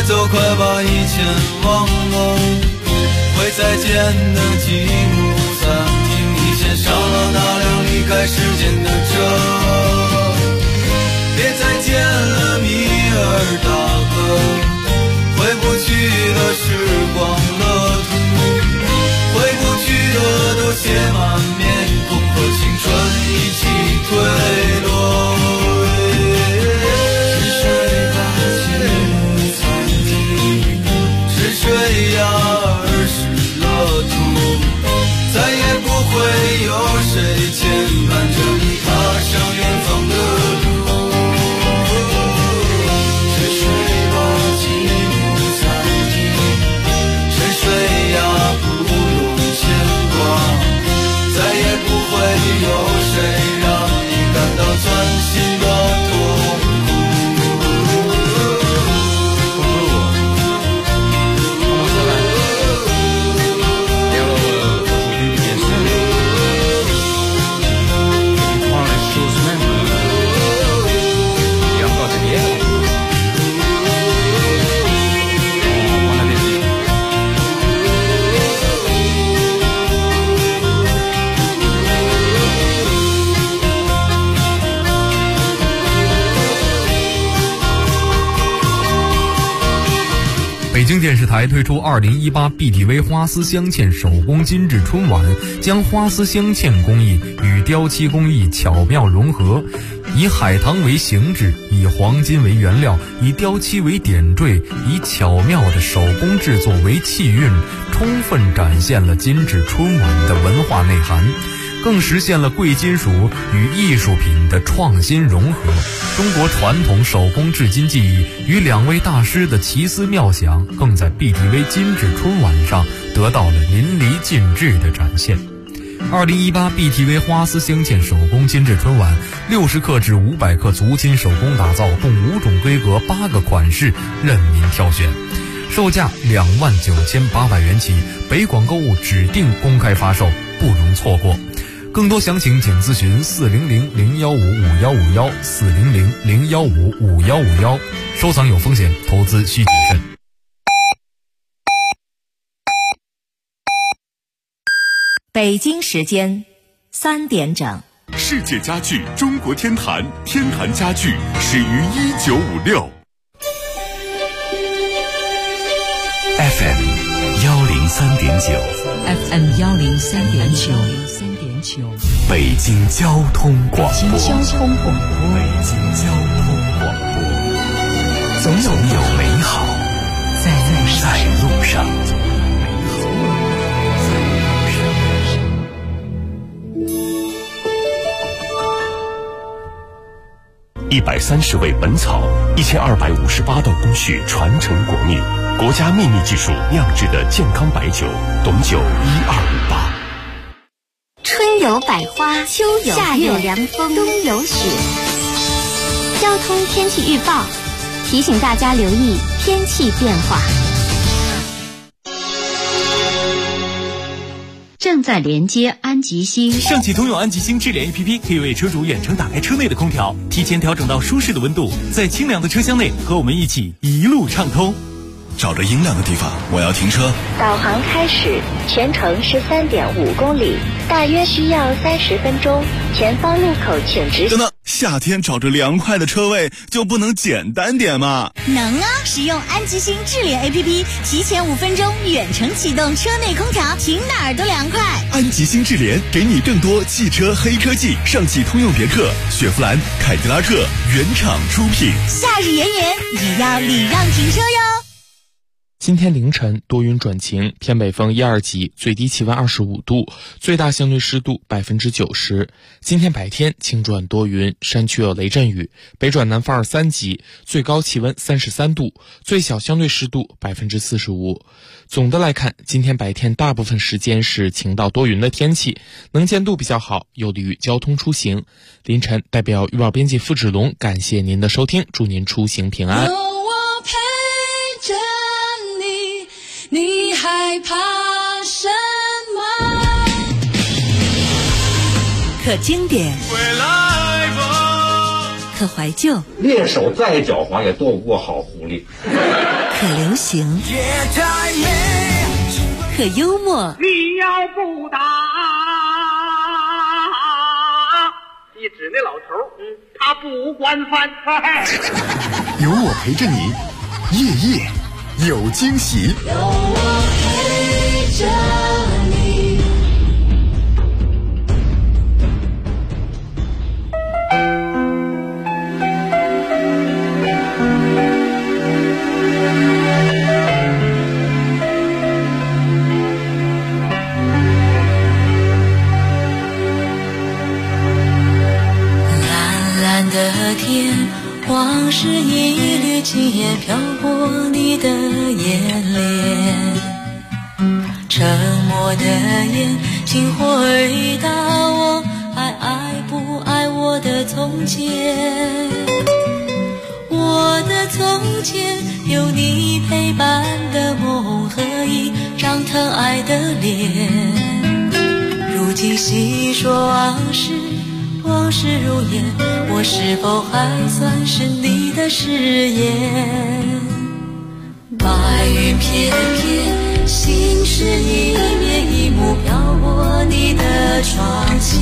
走，快把以前忘了。会再见的积木暂停，你先上了那辆离开时间的车。别再见了，米尔大哥，回不去的时光乐土，回不去的都写满面孔，和青春一起坠落。沉睡吧，积木暂停，沉睡呀，儿时乐土，再也不会有谁牵绊着你踏上远方的路。有谁让你感到钻心的痛苦？ 北京电视台推出2018 BTV 花丝镶嵌手工精致春晚，将花丝镶嵌工艺与雕漆工艺巧妙融合，以海棠为形制，以黄金为原料，以雕漆为点缀，以巧妙的手工制作为气韵，充分展现了精致春晚的文化内涵，更实现了贵金属与艺术品的创新融合。中国传统手工制金技艺与两位大师的奇思妙想，更在 BTV 精致春晚上得到了淋漓尽致的展现。2018 BTV 花丝镶嵌手工精致春晚，60克至500克足金手工打造，共5种规格8个款式，任您挑选，售价29800元起，北广购物指定公开发售，不容错过。更多详情请咨询400-015-5151 400-015-5151。收藏有风险，投资需谨慎。 北京时间3点整。 世界家具中国天坛，天坛家具始于1956。 FM 103.9 FM 103.9， 北京交通广播。 北京交通广播， 总有美好在路上。130味本草，1258道工序传承国秘，国家秘密技术酿制的健康白酒，董酒1258。 春有百花，秋有夏有凉风，冬有雪。交通天气预报提醒大家留意天气变化。 正在连接安吉星。 上汽通用安吉星智联 APP 可以为车主远程打开车内的空调，提前调整到舒适的温度，在清凉的车厢内和我们一起一路畅通。 找着阴凉的地方，我要停车。 导航开始，全程是3.5公里，大约需要30分钟。前方路口请直。 等等，夏天找着凉快的车位就不能简单点吗？ 能啊！使用安吉星智联 APP， 提前5分钟远程启动车内空调，停哪儿都凉快。 安吉星智联给你更多汽车黑科技，上汽通用别克、雪佛兰、凯迪拉克原厂出品。 夏日炎炎，也要礼让停车哟。 今天凌晨多云转晴，偏北风1、2级，最低气温25度，最大相对湿度90%。今天白天晴转多云，山区有雷阵雨，北转南风2、3级，最高气温33度，最小相对湿度45%。总的来看，今天白天大部分时间是晴到多云的天气，能见度比较好，有利于交通出行。凌晨代表预报编辑付志龙感谢您的收听，祝您出行平安。 你害怕什么？ 可经典，可怀旧， 猎手再狡猾也斗不过好狐狸。 可流行，可幽默。 你要不打，你指那老头，他不管饭菜。 有我陪着你，夜夜有惊喜。 有我陪着你。 的天，往事一缕轻烟飘过你的眼帘，沉默的眼，请回答我，还爱不爱我的从前？我的从前有你陪伴的梦和一张疼爱的脸，如今细说往事，往事如烟，我是否还算是你的誓言？白云片片，心事一面一幕飘过你的窗前，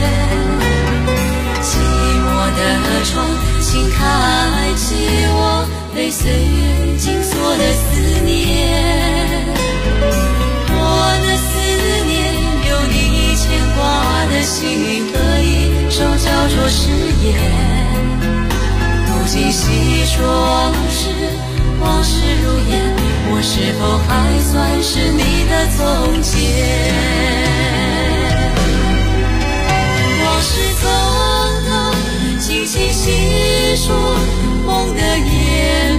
寂寞的窗，请开启我被岁月紧锁的思念。我的思念有你牵挂的心和一手叫做誓言，如今细说往事，往事如烟，我是否还算是你的从前？往事匆匆，轻轻细说梦的演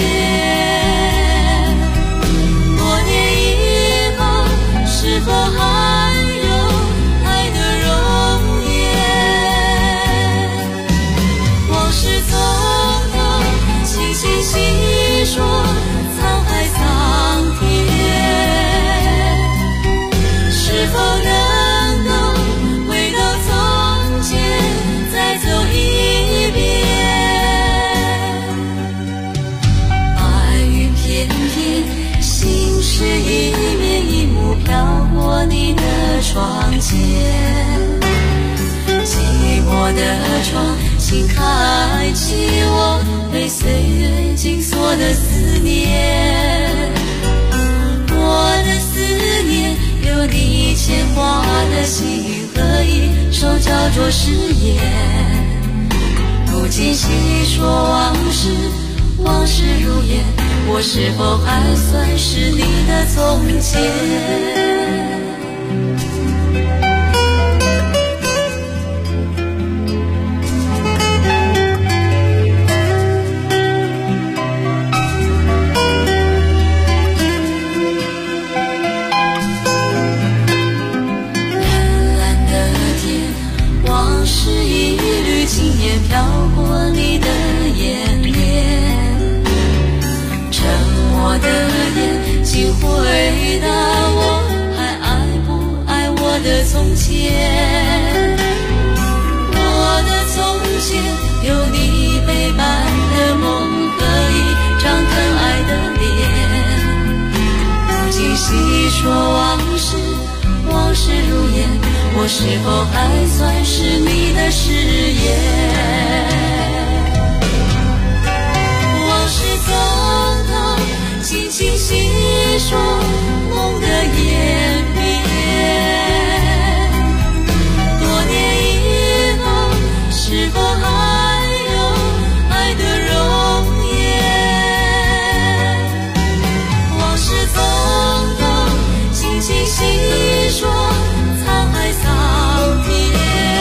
变，多年以后，是否还有爱的容颜？往事匆匆，轻轻细说沧海桑田，是否能够回到从前，再走一遍？白云片片，心事一面一幕飘过你的窗前，寂寞的窗，请开启我被岁月紧锁的思念。我的思念有你牵挂的心和一手叫做誓言，如今细说往事，往事如烟，我是否还算是你的从前？飘过你的眼帘，沉默的眼，请回答我，还爱不爱我的从前？我的从前有你陪伴的梦和一张疼爱的脸，如今细说往事，往事如烟，我是否还算是你的誓言？往事匆匆，轻轻细说梦的演变，多年以后，是否还有爱的容颜？往事匆匆，轻轻细说沧海桑田，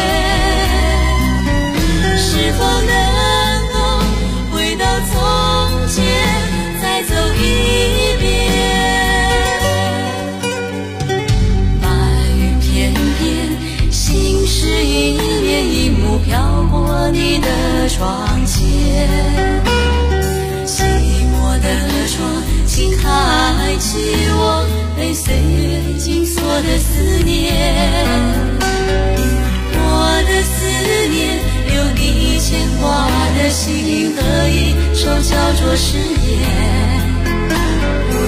是否能够回到从前，再走一遍？白云片片，心事一面一幕飘过你的窗前，寂寞的窗，请开启我被岁月紧锁的思念。我的思念有你牵挂的心和一手叫做誓言，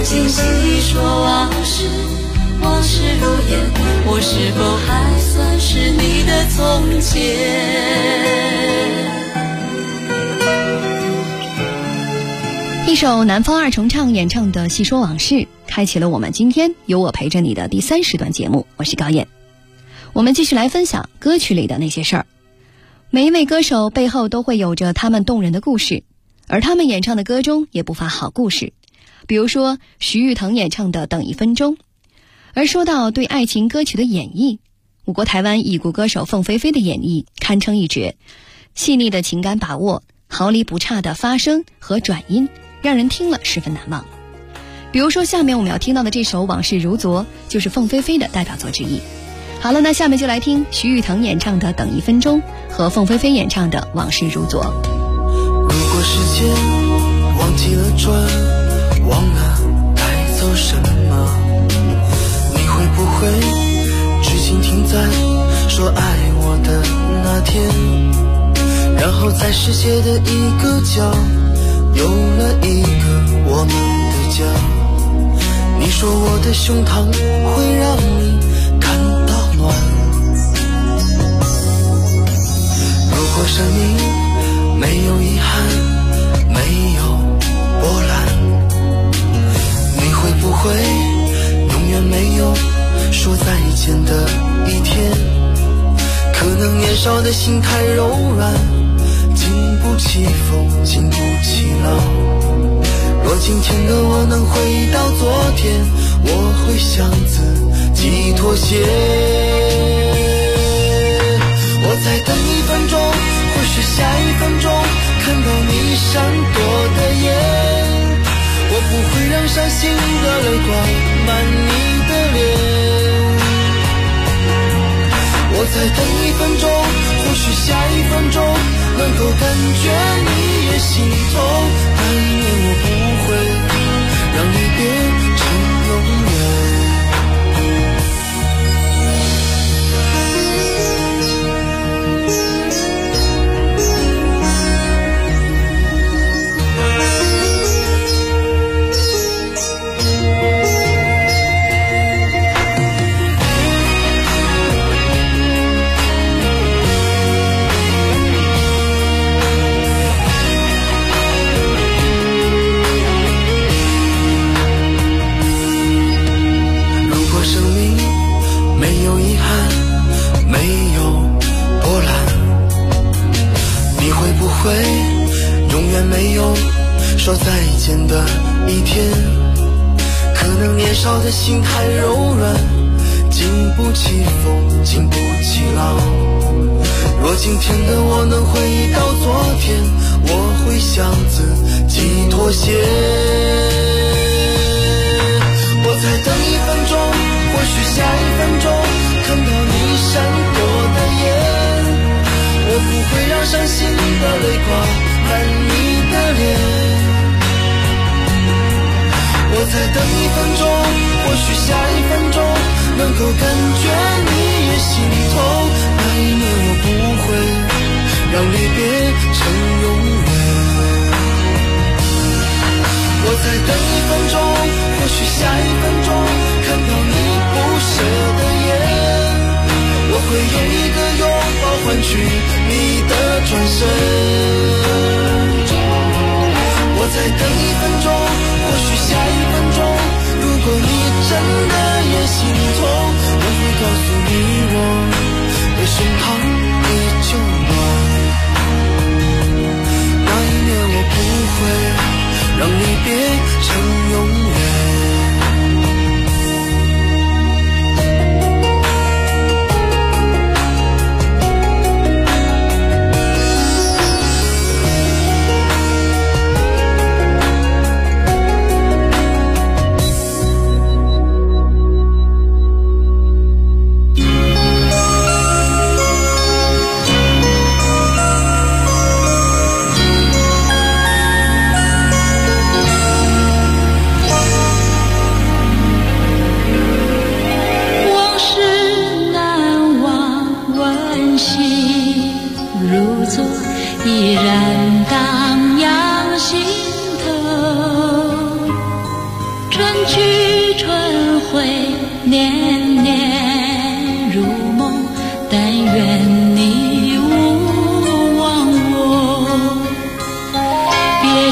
今细说往事，往事如烟，我是否还算是你的从前？ 一首南方二重唱演唱的《细说往事》，开启了我们今天有我陪着你的第3时段节目，我是高燕。我们继续来分享歌曲里的那些事儿。每一位歌手背后都会有着他们动人的故事，而他们演唱的歌中也不乏好故事，比如说徐誉滕演唱的《等一分钟》。而说到对爱情歌曲的演绎，我国台湾已故歌手凤飞飞的演绎堪称一绝，细腻的情感把握，毫厘不差的发声和转音，让人听了十分难忘。比如说下面我们要听到的这首《往事如昨》就是凤飞飞的代表作之一。好了，那下面就来听徐誉滕演唱的《等一分钟》和凤飞飞演唱的《往事如昨》。 如果时间忘记了转，忘了带走什么，你会不会至今停在说爱我的那天，然后在世界的一个角有了一个我们的家，你说我的胸膛会让你感到暖，如果生命没有遗憾，没有波澜，你会不会永远没有说再见的一天？可能年少的心太柔软，经不起风，经不起浪。若今天的我能回到昨天，我会向自己妥协。我再等一分钟，或许下一分钟看到你闪躲的眼，我不会让伤心的泪挂满你的脸。我再等一分钟，或许下一分钟能够感觉你也心痛，那一年我不会让离别成永远。会永远没有说再见的一天，可能年少的心太柔软，经不起风，经不起浪。若今天的我能回到昨天，我会向自己妥协。我再等一分钟，或许下一分钟看到你闪躲的眼，我不会让伤心的泪挂满你的脸。我再等一分钟，或许下一分钟能够感觉你也心痛，那一年我不会让离别成永远。我再等一分钟，或许下一分钟看到你不舍的眼，我会用一个拥抱换取你的转身。我再等一分钟，或许下一分钟，如果你真的也心痛，我会告诉你我的胸膛依旧暖，那一年我不会让离别成永远。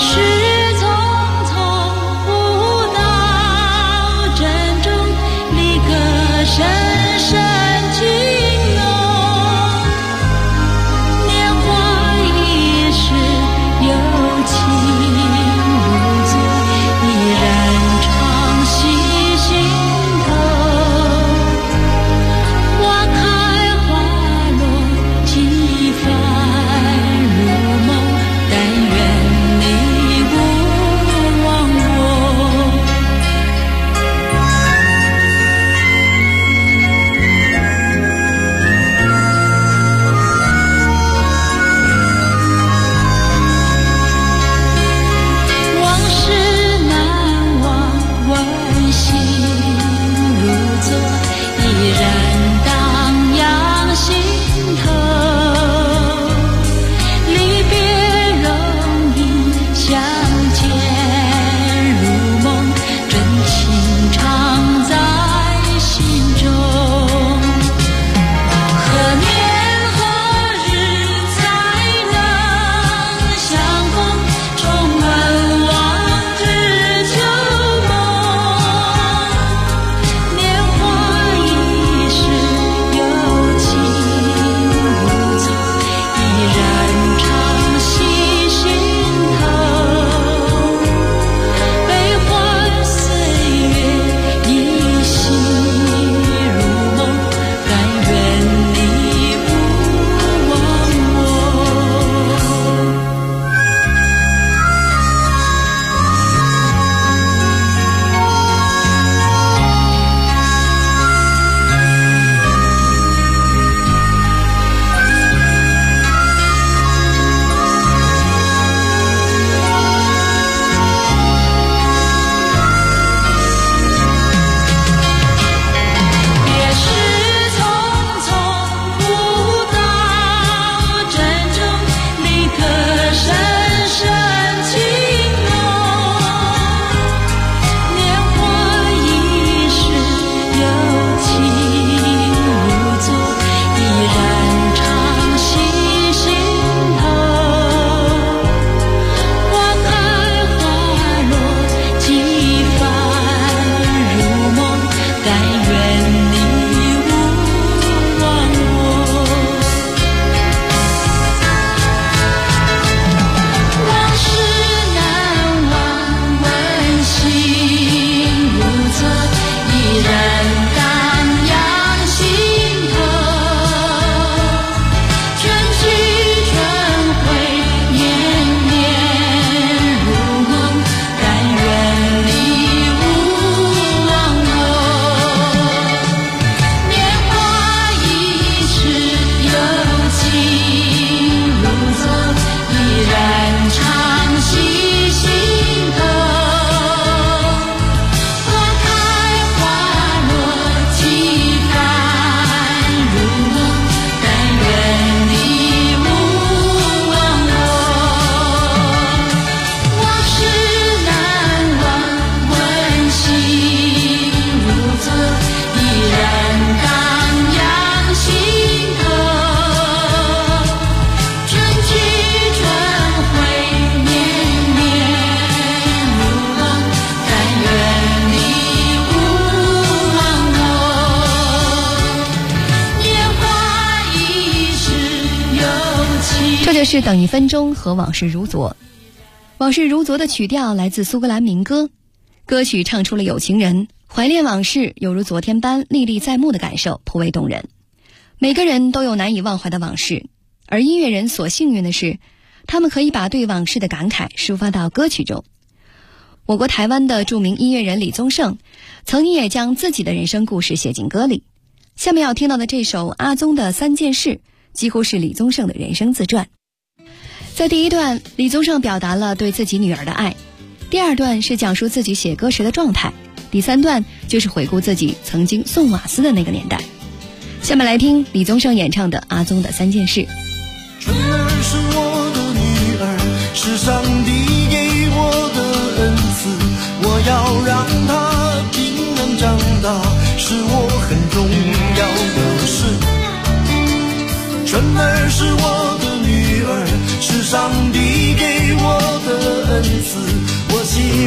是等一分钟和往事如昨。往事如昨的曲调来自苏格兰民歌，歌曲唱出了有情人怀恋往事犹如昨天般历历在目的感受，颇为动人。每个人都有难以忘怀的往事，而音乐人所幸运的是，他们可以把对往事的感慨抒发到歌曲中。我国台湾的著名音乐人李宗盛曾经也将自己的人生故事写进歌里。下面要听到的这首阿宗的3件事几乎是李宗盛的人生自传。在第一段，李宗盛表达了对自己女儿的爱，第二段是讲述自己写歌时的状态，第三段就是回顾自己曾经送瓦斯的那个年代。下面来听李宗盛演唱的阿宗的3件事。 春儿是我的女儿，是上帝给我的恩赐，我要让她平安长大，是我很重要的事。春儿是我的女儿，是上帝给我的恩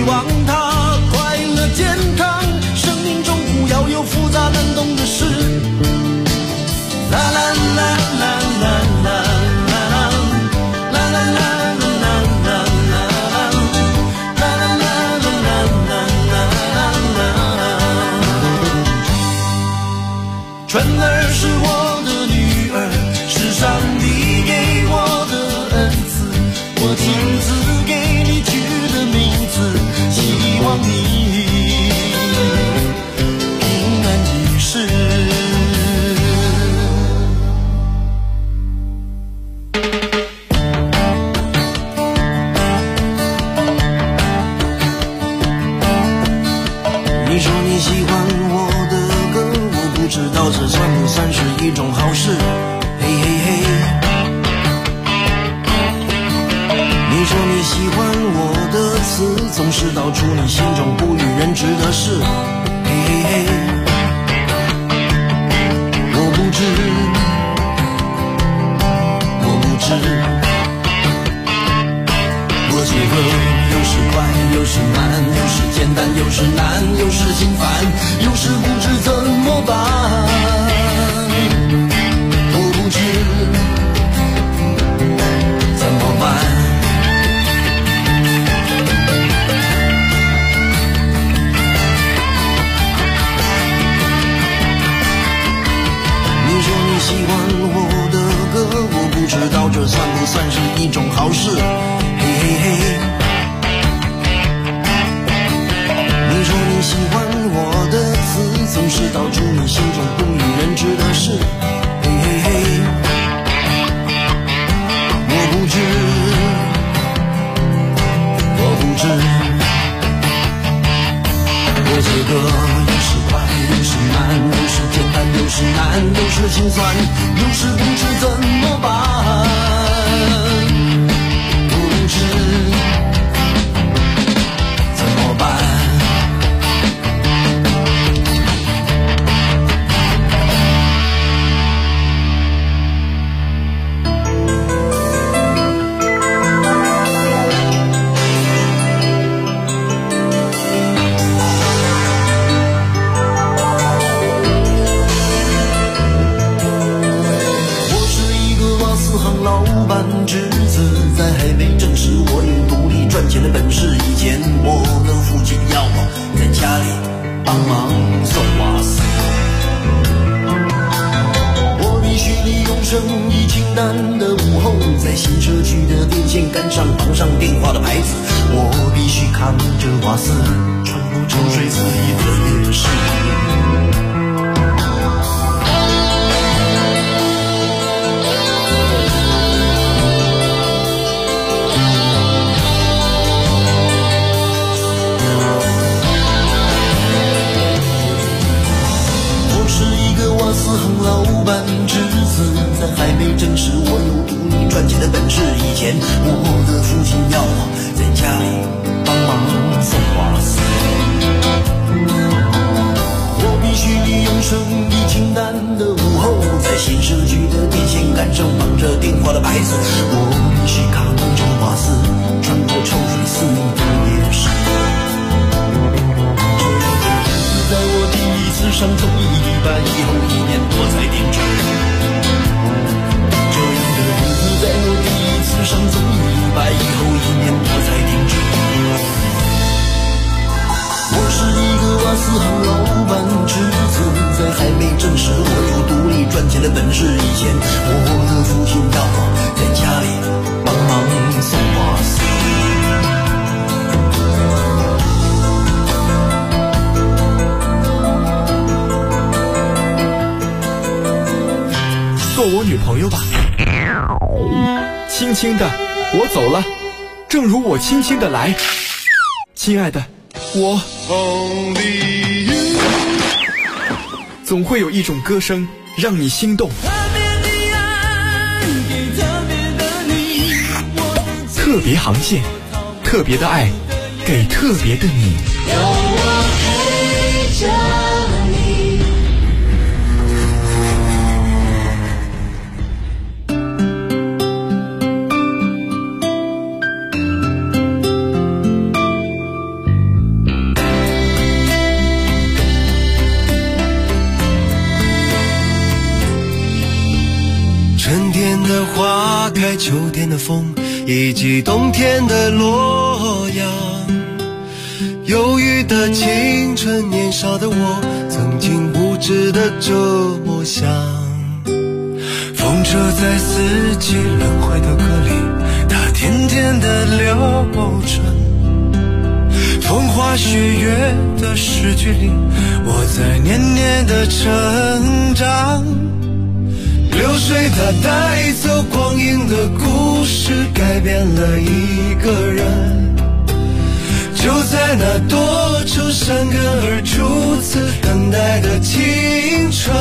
望它快乐健康，生命中不要有复杂难懂的事。啦啦啦啦啦啦啦啦啦啦春儿是我的女儿，是上帝给我的恩赐，我亲自给你取的名字，希望你平安一世。你说你喜欢我的歌，我不知道这算不算是一种好事，嘿嘿嘿。你说你喜欢我的词，总是道出你心中不与人知的事，嘿嘿嘿。我不知，我这个又是快又是慢，又是简单又是难，又是心烦又是不知怎么办。我不知怎么办。你说你喜欢我的歌，我不知道这算不算是一种好事，嘿嘿嘿。你说你喜欢我的词，总是道出你心中不与人知的事，嘿嘿嘿。我不知，我这个又是快又是慢，又是简单又是难，又是心酸又是不知怎么办。我不知怎么办。侄子在还没证实我有独立赚钱的本事以前，我的父亲要我在家里帮忙送瓦斯。我必须利用生意清淡的午后，在新社区的电线杆上绑上电话的牌子。我必须扛着瓦斯穿过抽水自己的夜市。老板侄子在还没证实我有独立赚钱的本事以前，我的父亲要我在家里帮忙送瓦斯。我必须利用生意清淡的午后，在新社区的电线杆上绑着电话的牌子。我必须扛着瓦斯穿过抽水四溢的夜市。在我第一次上综艺100以后1年多才停止，这样的日子在我第一次上综艺100以后1年多才停止。我是一个瓦斯行老板侄子，在还没证实我有独立赚钱的本事以前，我的父亲要我在家里帮忙送瓦斯。 做我女朋友吧，轻轻的我走了，正如我轻轻的来，亲爱的，我总会有一种歌声让你心动，特别航线，特别的爱，给特别的你。有我陪着你。 花开，秋天的风，以及冬天的洛阳。忧郁的青春，年少的我，曾经无知的这么想。风车在四季轮回的歌里，它甜甜的流转。风花雪月的诗句里，我在年年的成长。流水它带走光阴的故事，改变了一个人。就在那多愁善感而初次等待的青春。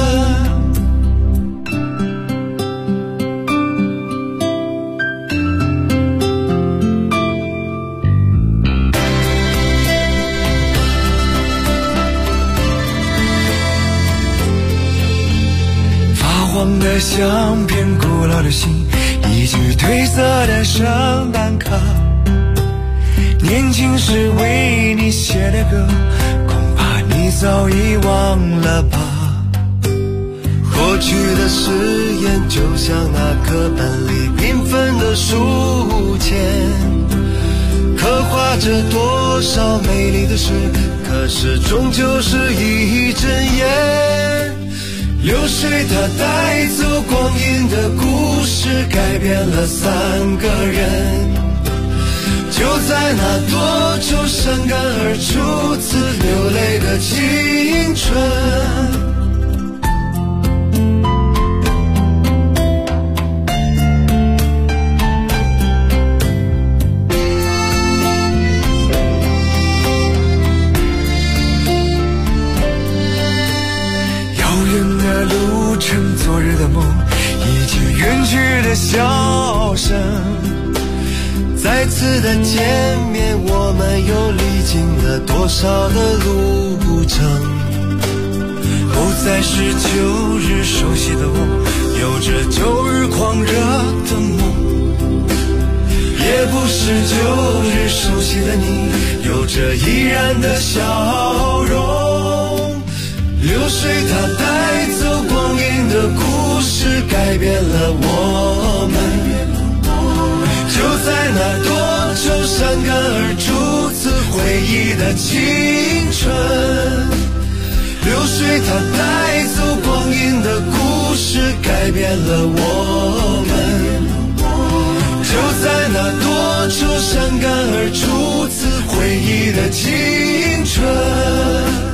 黄的相片，古老的信，一句褪色的圣诞卡。年轻时为你写的歌，恐怕你早已忘了吧。过去的誓言，就像那课本里缤纷的书签，刻画着多少美丽的事，可是终究是一阵烟。流水它带走光阴的故事，改变了三个人。就在那多愁善感而初次流泪的青春。路程，昨日的梦，以及远去的笑声。再次的见面，我们又历经了多少的路程。不再是旧日熟悉的我，有着旧日狂热的梦，也不是旧日熟悉的你，有着依然的笑容。流水它带走光阴的故事，改变了我们。就在那多愁善感而初次回忆的青春。流水它带走光阴的故事，改变了我们。就在那多愁善感而初次回忆的青春。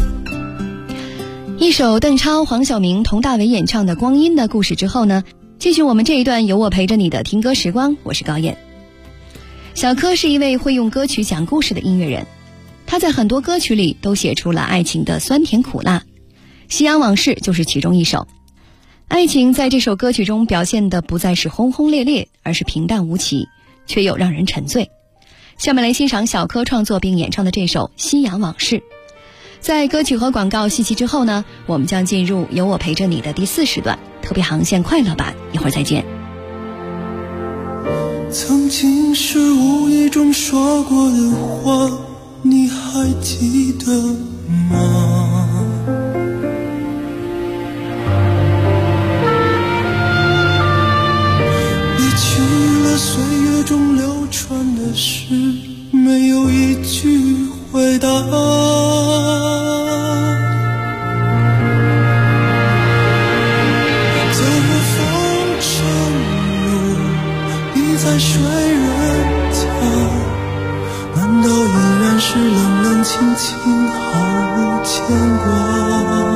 一首邓超、黄晓明、佟大为演唱的《光阴的故事》之后呢，继续我们这一段有我陪着你的听歌时光，我是高燕。小柯是一位会用歌曲讲故事的音乐人，他在很多歌曲里都写出了爱情的酸甜苦辣，《夕阳往事》就是其中一首。爱情在这首歌曲中表现的不再是轰轰烈烈，而是平淡无奇，却又让人沉醉。下面来欣赏小柯创作并演唱的这首《夕阳往事》。在歌曲和广告信息之后呢，我们将进入有我陪着你的第4时段特别航线快乐版，一会儿再见。 曾经是无意中说过的话，你还记得吗？离去了岁月中流传的诗，没有一句回答。在水人家，难道依然是冷冷清清，毫无牵挂？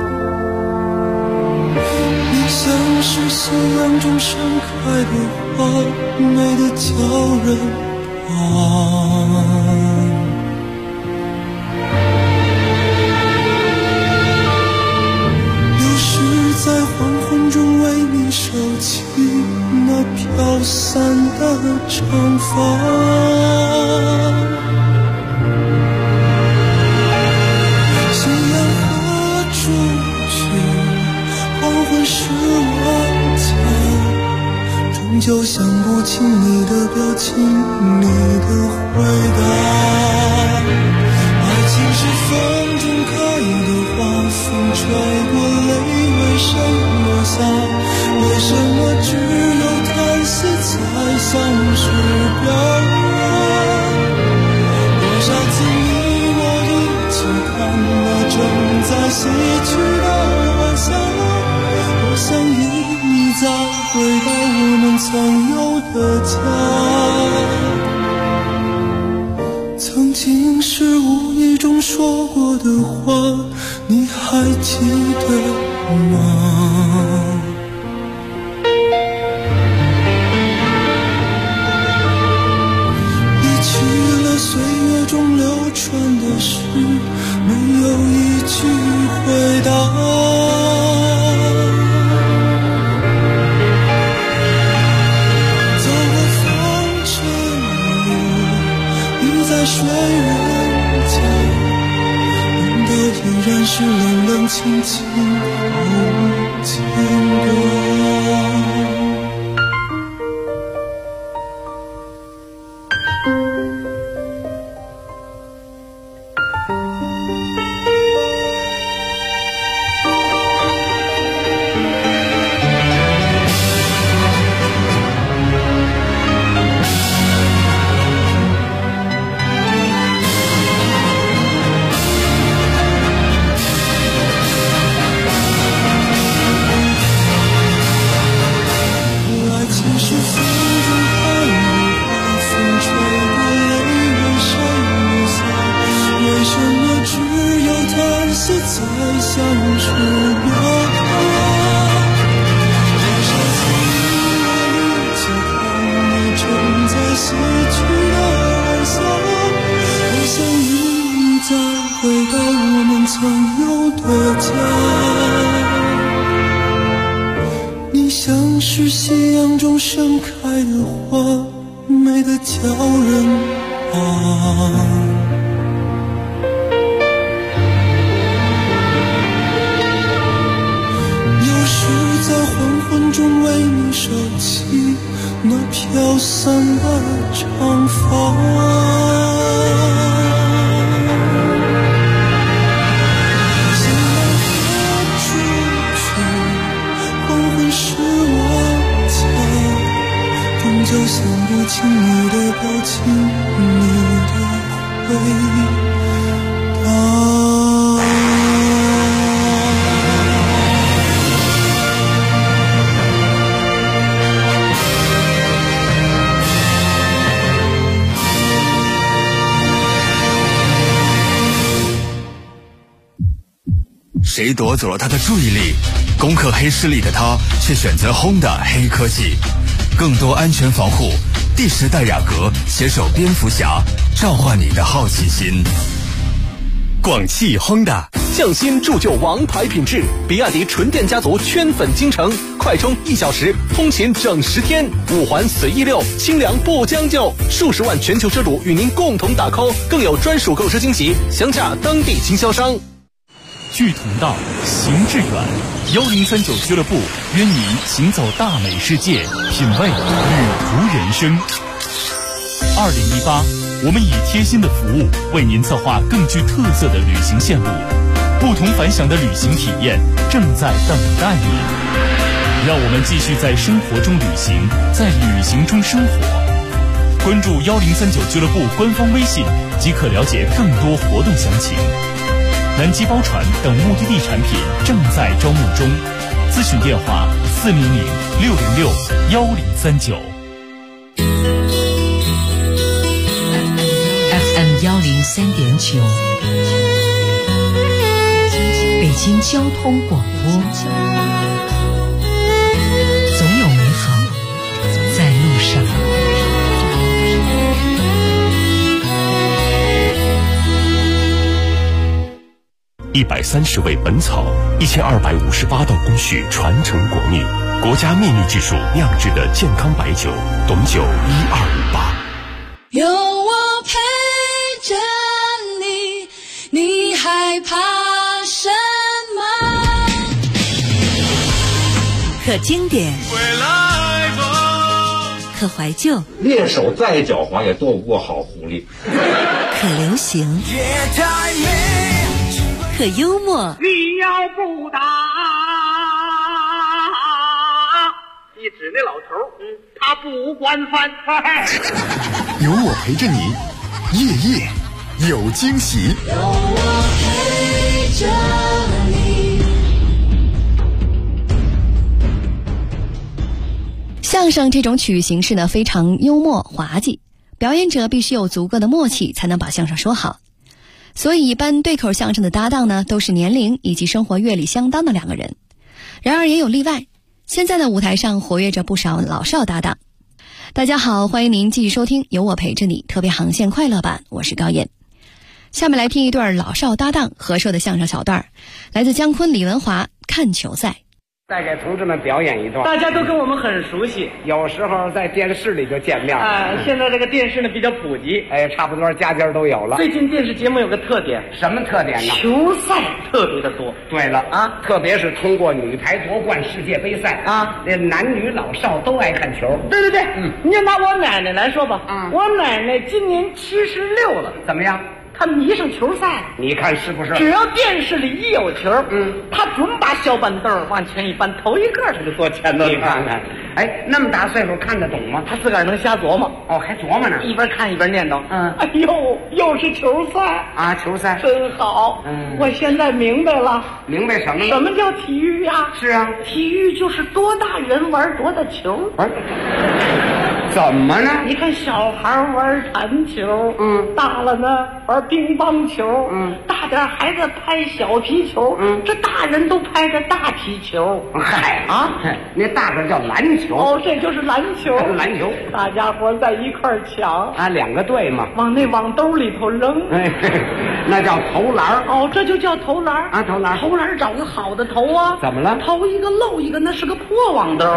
你像是夕阳中盛开的花，美得叫人怕。有时在黄昏中为你收起那飘散的长发，夕阳花出去，黄昏是万家，终究想不起你的表情，你的西去的晚霞，多想与你再回到我们曾有的家。曾经是无意中说过的话，你还记得吗？岁月中流传的诗，没有一句回答。走过风尘路，你在谁人家？难道依然是冷冷清清，毫无牵挂？ 谁夺走了他的注意力？攻克黑势力的他，却选择Honda黑科技，更多安全防护。第10代雅阁携手蝙蝠侠，召唤你的好奇心。 广汽Honda匠心铸就王牌品质，比亚迪纯电家族圈粉京城，快充1小时，通勤整10天，5环随意溜，清凉不将就，数十万全球车主与您共同打 call， 更有专属购车惊喜，详洽当地经销商。聚同道，行致远，1039俱乐部约你行走大美世界，品味旅途人生。2018，我们以贴心的服务为您策划更具特色的旅行线路，不同凡响的旅行体验正在等待你。让我们继续在生活中旅行，在旅行中生活。关注1039俱乐部官方微信，即可了解更多活动详情。南极包船等目的地产品正在招募中，咨询电话400-606-1039。 FM 103.9，北京交通广播，总有美好在路上。 130味本草，1258道工序传承国秘，国家秘密技术酿制的健康白酒，董酒1258。 有我陪着你，你害怕什么？ 可经典，可怀旧， 猎手再狡猾也斗不过好狐狸。 可流行，可幽默。 你要不打，一指那老头，他不惯犯。 有我陪着你，夜夜有惊喜。 有我陪着你。 相声这种曲艺形式呢，非常幽默滑稽，表演者必须有足够的默契才能把相声说好。所以一般对口相声的搭档呢，都是年龄以及生活阅历相当的两个人。然而也有例外，现在的舞台上活跃着不少老少搭档。大家好，欢迎您继续收听有我陪着你特别航线快乐版，我是高燕。下面来听一段老少搭档合说的相声小段，来自姜昆、李文华，看球赛。 再给同志们表演一段。 大家都跟我们很熟悉， 有时候在电视里就见面了。 现在这个电视呢比较普及， 差不多家家都有了。 最近电视节目有个特点， 什么特点呢？ 球赛特别的多。 对了啊，特别是通过女排夺冠世界杯赛啊，这男女老少都爱看球。 对对对，你就拿我奶奶来说吧，我奶奶今年76了， 怎么样？ 他迷上球赛， 你看是不是？ 只要电视里一有球，他准把小板凳往前一搬，头一个他就坐前头。 你看看，那么大岁数看得懂吗？ 他自个儿能瞎琢磨。 哦，还琢磨呢， 一边看一边念叨。哎呦，又是球赛啊！球赛真好。我现在明白了。 明白什么了？ 什么叫体育呀？ 是啊， 体育就是多大人玩多大球。 怎么呢？ 你看小孩玩弹球，大了呢玩乒乓球，大点孩子拍小皮球，这大人都拍着大皮球。 嗨啊，那大个叫篮球。 哦，这就是篮球。 篮球， 大家伙在一块抢啊，两个队嘛， 往那网兜里头扔， 那叫投篮。 哦，这就叫投篮啊，投篮。 投篮找个好的投啊。 怎么了？ 投一个漏一个，那是个破网兜。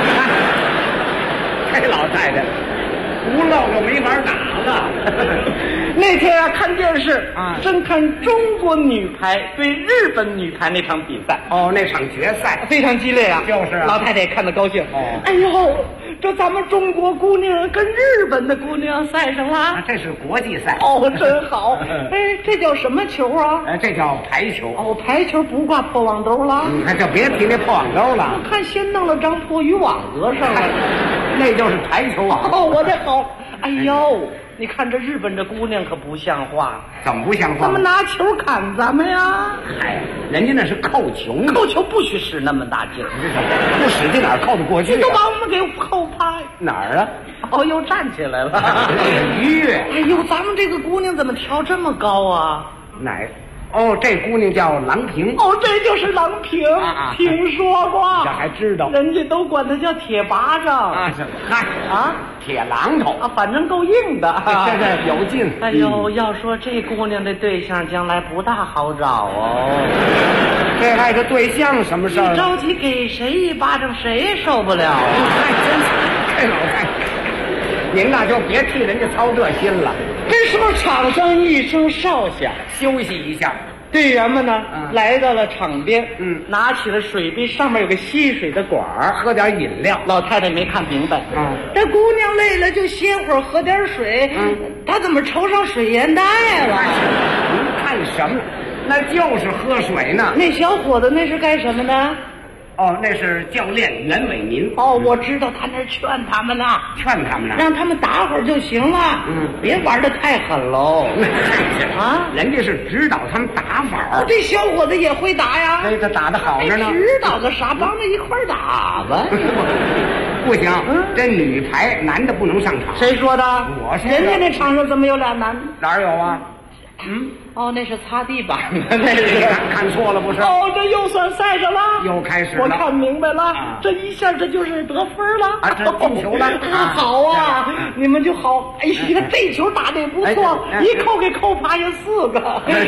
这老太太不漏就没法打了。 那天啊，看电视啊，正看中国女排对日本女排那场比赛。 哦，那场决赛非常激烈啊。 就是啊， 老太太看得高兴。 哦， 哎呦，这咱们中国姑娘跟日本的姑娘赛上了。 啊，这是国际赛。 哦，真好。这叫什么球啊？ 这叫排球。 哦，排球不挂破网兜了。 那就别提那破网兜了。 我看先弄了张破渔网搁上了。 那就是排球网。 哦，我这好。哎呦，你看这日本这姑娘可不像话。 怎么不像话？ 怎么拿球砍咱们呀？ 嗨，人家那是扣球， 扣球不许使那么大劲， 不使劲哪扣得过去？ 你都把我们给扣趴哪儿啊？ 哦，又站起来了。 愉悦。 哎呦，咱们这个姑娘怎么跳这么高啊？ 哪？哦，这姑娘叫郎平。 哦，这就是郎平，听说过。 这还知道？ 人家都管她叫铁巴掌啊！嗨啊，铁榔头啊，反正够硬的。 这有劲。 哎呦，要说这姑娘的对象将来不大好找哦。 这还是对象什么事儿？ 你着急给谁一巴掌，谁也受不了。 哎，真是这老太太，您那就别替人家操这心了。 这时候场上一声哨响， 休息一下。 队员们呢，来到了场边，拿起了水杯，上面有个吸水的管儿， 喝点饮料。 老太太没看明白，这姑娘累了就歇会儿，喝点水。她怎么抽上水烟袋了？ 您看什么？那就是喝水呢。 那小伙子那是干什么的？ 哦，那是教练袁伟民。 哦，我知道他那劝他们呢，让他们打会儿就行了。别玩得太狠喽。 啊，人家是指导他们打法。 这小伙子也会打呀。 他打得好着呢。 指导个啥？帮着一块打吧。 不行，这女排男的不能上场。 谁说的？ 我说。 人家那场上怎么有俩男的？ 哪有啊？ 哦，那是擦地板的，那是看错了不是？ 哦，这又算赛上了， 又开始了。 我看明白了，这一下这就是得分了啊，这进球了。 好啊，你们就好。哎呀，这球打得也不错，一扣给扣趴下4个。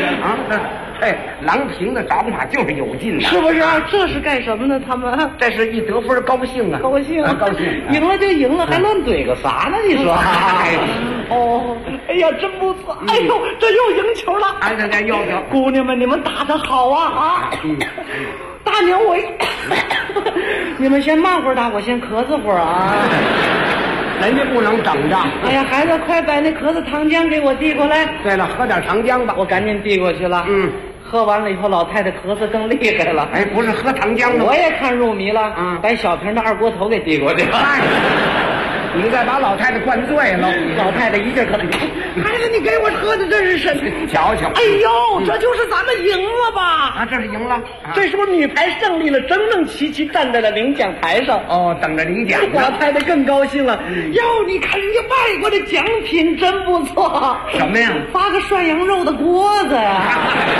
郎平的掌法就是有劲的， 是不是？这是干什么呢？他们这是一得分高兴啊， 高兴，赢了就赢了，还乱怼个啥呢？你说？哦，哎呀，真不错！哎呦，这又赢球了！ 哎，这又赢！ 姑娘们，你们打得好啊！大娘，你们先慢会儿打，我先咳嗽会儿啊。 人家不能整仗。 哎呀，孩子，快把那咳嗽糖浆给我递过来。 对了，喝点糖浆吧。 我赶紧递过去了。喝完了以后，老太太咳嗽更厉害了。 哎，不是喝糖浆的， 我也看入迷了。把小瓶的二锅头给递过去了。 你再把老太太灌醉了， 老太太一劲可能，孩子，你给我喝的这是什么？ 瞧瞧， 哎呦，这就是咱们赢了吧？ 啊，这是赢了， 这是不是女排胜利了，整整齐齐站在了领奖台上？ 哦，等着领奖。 老太太更高兴了。哟，你看人家外国的奖品真不错。 什么呀？ 发个涮羊肉的锅子呀。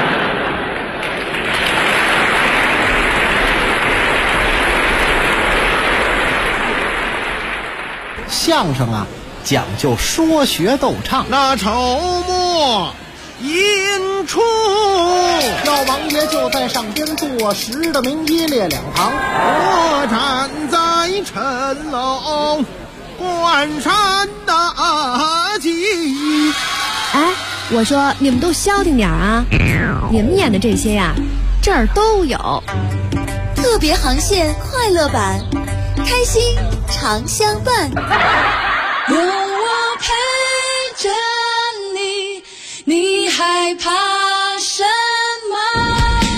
相声啊，讲究说学逗唱。 那筹末引出， 老王爷就在上边坐实的名一列两旁， 我站在城楼关山大吉。 哎，我说你们都消停点啊！你们演的这些呀，这儿都有。 特别航线快乐版，开心常相伴。 有我陪着你，你害怕什么？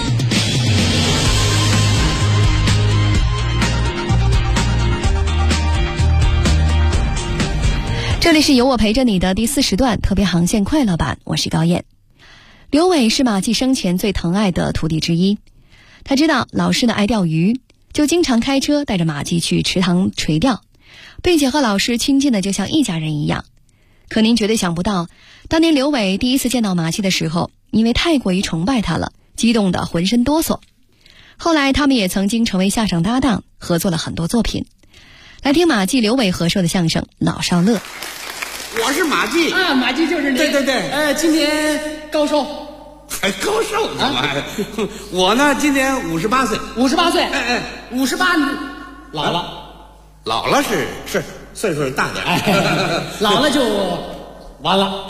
这里是有我陪着你的第40段特别航线快乐版，我是高燕。刘伟是马季生前最疼爱的徒弟之一，他知道老师呢爱钓鱼，就经常开车带着马季去池塘垂钓，并且和老师亲近的就像一家人一样。可您绝对想不到，当年刘伟第一次见到马季的时候，因为太过于崇拜他了，激动得浑身哆嗦。后来他们也曾经成为下场搭档，合作了很多作品。来听马季、刘伟合说的相声《老少乐》。 我是马季啊，马季就是你。 对对对， 今年高寿？ 还高寿呢？我呢，今年58岁。 58岁？哎，58，老了。 老了是岁数大点， 老了就完了。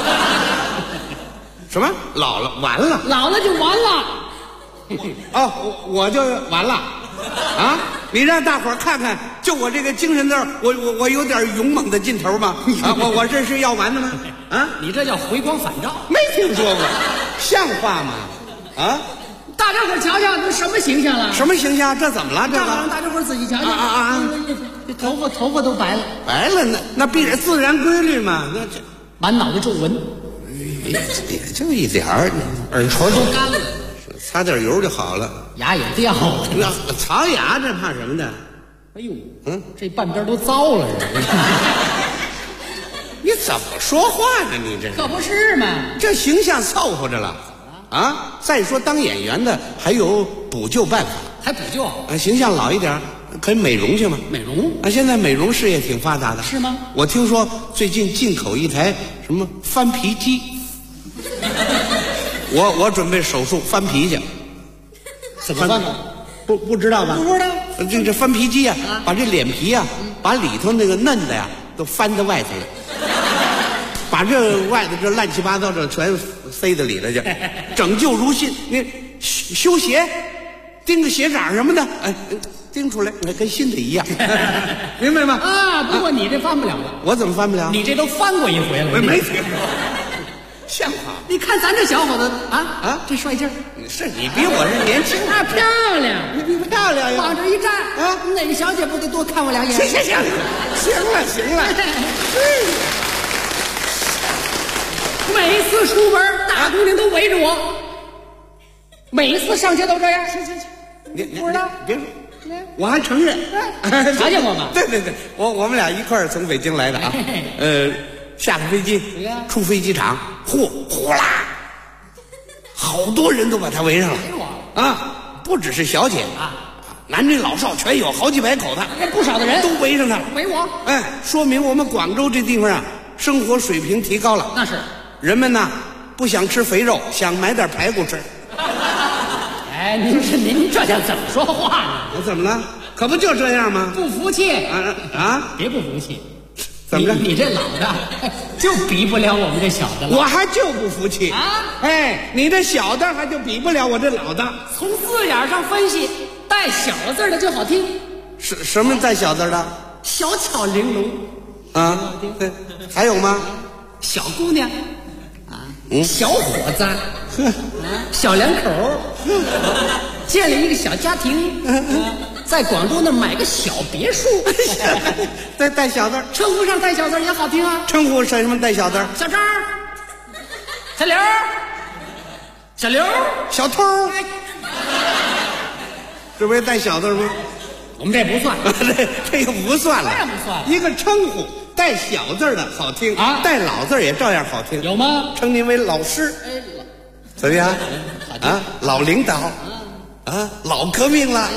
什么？老了完了？ 老了就完了。 哦，我就完了啊！你让大伙儿看看，就我这个精神头，我有点勇猛的劲头吗？啊，我这是要完的吗？啊， 你这叫回光返照， 没听说过，像话吗？啊， 大家伙瞧瞧，这什么形象了？ 什么形象？这怎么了？这个让大家伙自己瞧瞧啊！ 这头发都白了， 白了那必然自然规律嘛。那这满脑袋皱纹， 也就一点儿，耳垂都干了。擦点油就好了， 牙也掉了。 那槽牙这怕什么的？ 哎呦，这半边都糟了。 你怎么说话呢？你这可不是嘛？ 这形象凑合着了啊！再说当演员的还有补救办法， 还补救啊？ 形象老一点可以美容去吗？ 美容啊，现在美容事业挺发达的， 是吗？ 我听说最近进口一台什么翻皮机。我准备手术翻皮去， 怎么翻呢？ 不知道吧？ 不知道。 这翻皮机啊，把这脸皮啊，把里头那个嫩的呀，都翻到外头了，把这外头这乱七八糟的全塞到里头去，整旧如新。你修鞋，钉个鞋掌什么的，哎，钉出来，跟新的一样，明白吗？ 啊，不过你这翻不了了。 我怎么翻不了？ 你这都翻过一回了。 没听说。像话！ 你看咱这小伙子啊，这帅劲儿， 是你比我是年轻， 漂亮， 你漂亮呀！ 往这一站啊，哪个小姐不得多看我两眼？ 行了， 每一次出门，大姑娘都围着我，每一次上街都这样。行， 你不知道？别说，我还承认， 瞧见我吗？ 对，我们俩一块儿从北京来的啊，下个飞机，出飞机场，呼啦，好多人都把他围上了啊！不只是小姐啊，男女老少全有，好几百口子， 不少的人都围上他了。 围我， 哎，说明我们广州这地方啊，生活水平提高了。 那是， 人们呢不想吃肥肉，想买点排骨吃。 哎，您这叫怎么说话呢？ 我怎么了？可不就这样吗？ 不服气啊！ 别不服气。 怎么着？ 你这老的就比不了我们这小的了。 我还就不服气啊！哎，你这小的还就比不了我这老的。 从字眼上分析，带小字的就好听。 什么带小字的？ 小巧玲珑啊！对，还有吗？ 小姑娘啊，小伙子，小两口，建立一个小家庭， 在广州那买个小别墅。 带小字， 称呼上带小字也好听啊。 称呼什么带小字？ 小张，小刘，小刘， 小偷。这不是带小字吗？ 我们这不算， 这个不算了， 当然不算了。 一个称呼带小字的好听啊，带老字也照样好听。 有吗？ 称您为老师，怎么样？啊，老领导，啊，老革命了，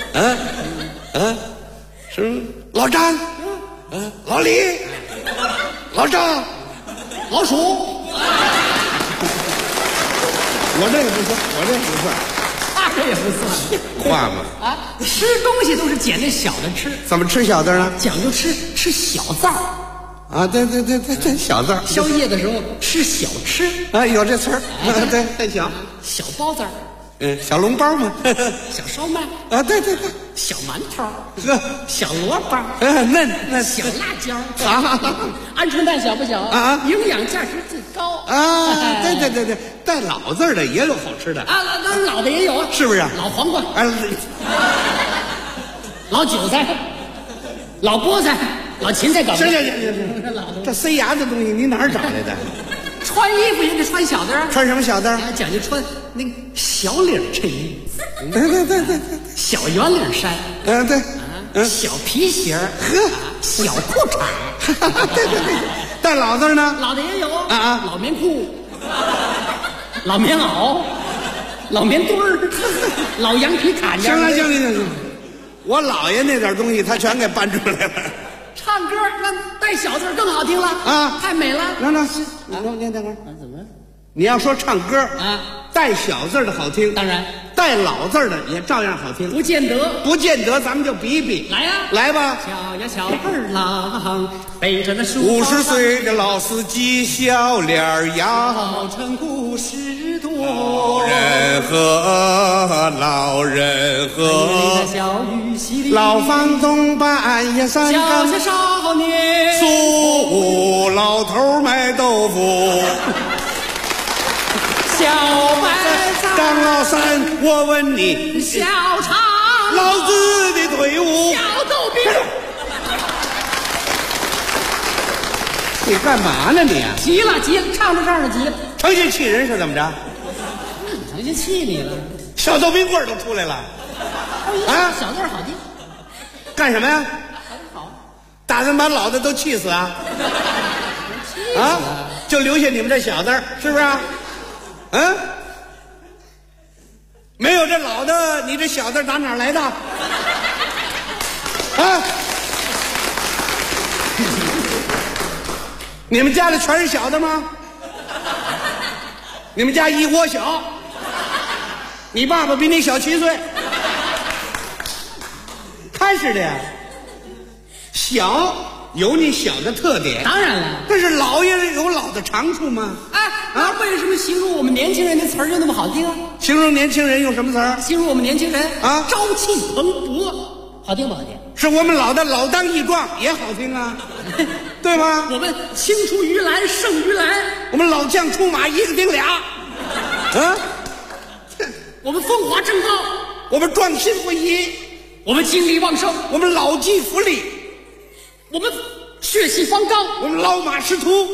是不是？老张，老李，老赵， 老鼠。 我这个不算，我这个不算。 这也不算话嘛啊！吃东西都是捡那小的吃， 怎么吃小字呢？ 讲究吃小字儿啊！对，小字儿。 宵夜的时候吃小吃啊，有这词儿。对，太小。 小包子儿， 小笼包嘛， 小烧麦啊，对， 小馒头，小萝卜， 嫩小辣椒啊，鹌鹑蛋小不小啊？ 营养价值最高啊！对，带老字的也有好吃的啊，那老的也有啊， 是不是？ 老黄瓜，老韭菜，老菠菜，老芹菜，搞行，这塞牙的东西你哪儿找来的？ 穿衣服也得穿小字儿， 穿什么小字儿？ 讲究穿那个小领衬衣， 对， 小圆领衫， 对， 小皮鞋，小裤衩， 对，带老字呢？ 老的也有啊， 老棉裤，老棉袄，老棉墩儿，老羊皮坎肩。 行，我姥爷那点东西他全给搬出来了。 唱歌那带小字更好听了啊，太美了。 那念会儿，怎么？你要说唱歌啊，带小字的好听， 当然带老字的也照样好听。 不见得，咱们就比一比。来呀， 来吧。 小呀小二郎背着那书 ，50岁的老司机笑脸呀， 老成故事多。 老人和小雨淅沥沥， 老房东半夜三更， 小少年苏武老头卖豆腐。 小白菜， 张老三，我问你， 小长老子的队伍， 小豆兵。 你干嘛呢你？ 急了，唱到这儿了，急了。 成心气人是怎么着？ 成心气你了。 小豆冰棍都出来了。 啊，小字好听。 干什么呀？ 好。 打算把老的都气死啊？啊？就留下你们这小字，是不是？没有这老的，你这小字打哪儿来的？啊？你们家里全是小的吗？你们家一窝小，你爸爸比你小7岁，看似的呀。小有你小的特点， 当然了， 但是老也有老的长处吗？ 为什么形容我们年轻人的词儿就那么好听啊？ 形容年轻人用什么词儿？ 形容我们年轻人啊， 朝气蓬勃，好听不好听？ 是我们老的老当益壮也好听啊，对吗？ 我们青出于蓝胜于蓝， 我们老将出马一个顶俩， 我们风华正茂， 我们壮心不移， 我们精力旺盛， 我们老骥伏枥， 我们血气方刚， 我们老马识途，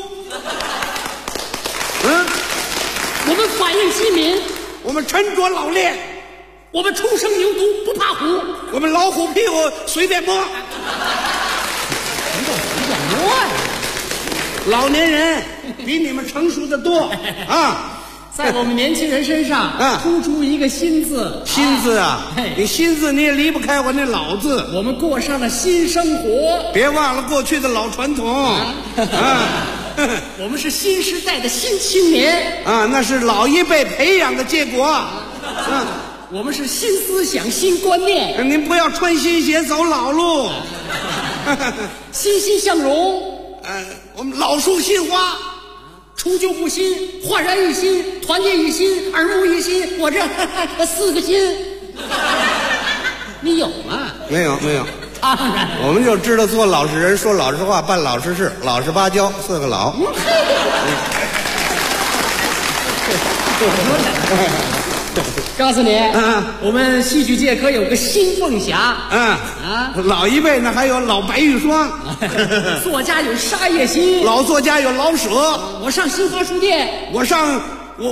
我们反应机敏， 我们沉着老练， 我们初生牛犊不怕虎， 我们老虎屁股随便摸。老年人比你们成熟的多啊！ 在我们年轻人身上突出一个新字， 新字啊！你新字你也离不开我那老字。 我们过上了新生活， 别忘了过去的老传统我们是新时代的新青年啊，那是老一辈培养的结果。 我们是新思想、新观念。 您不要穿新鞋走老路， 欣欣向荣。 我们老树新花， 除旧布新，焕然一新，团结一心，耳目一新。我这4个心，你有吗？ 没有。 当然， 我们就知道做老实人，说老实话，办老实事，老实巴交，4个老。 告诉你，我们戏剧界可有个新凤霞， 老一辈呢还有老白玉霜， 作家有沙叶新， 老作家有老舍。 我上新华书店， 我上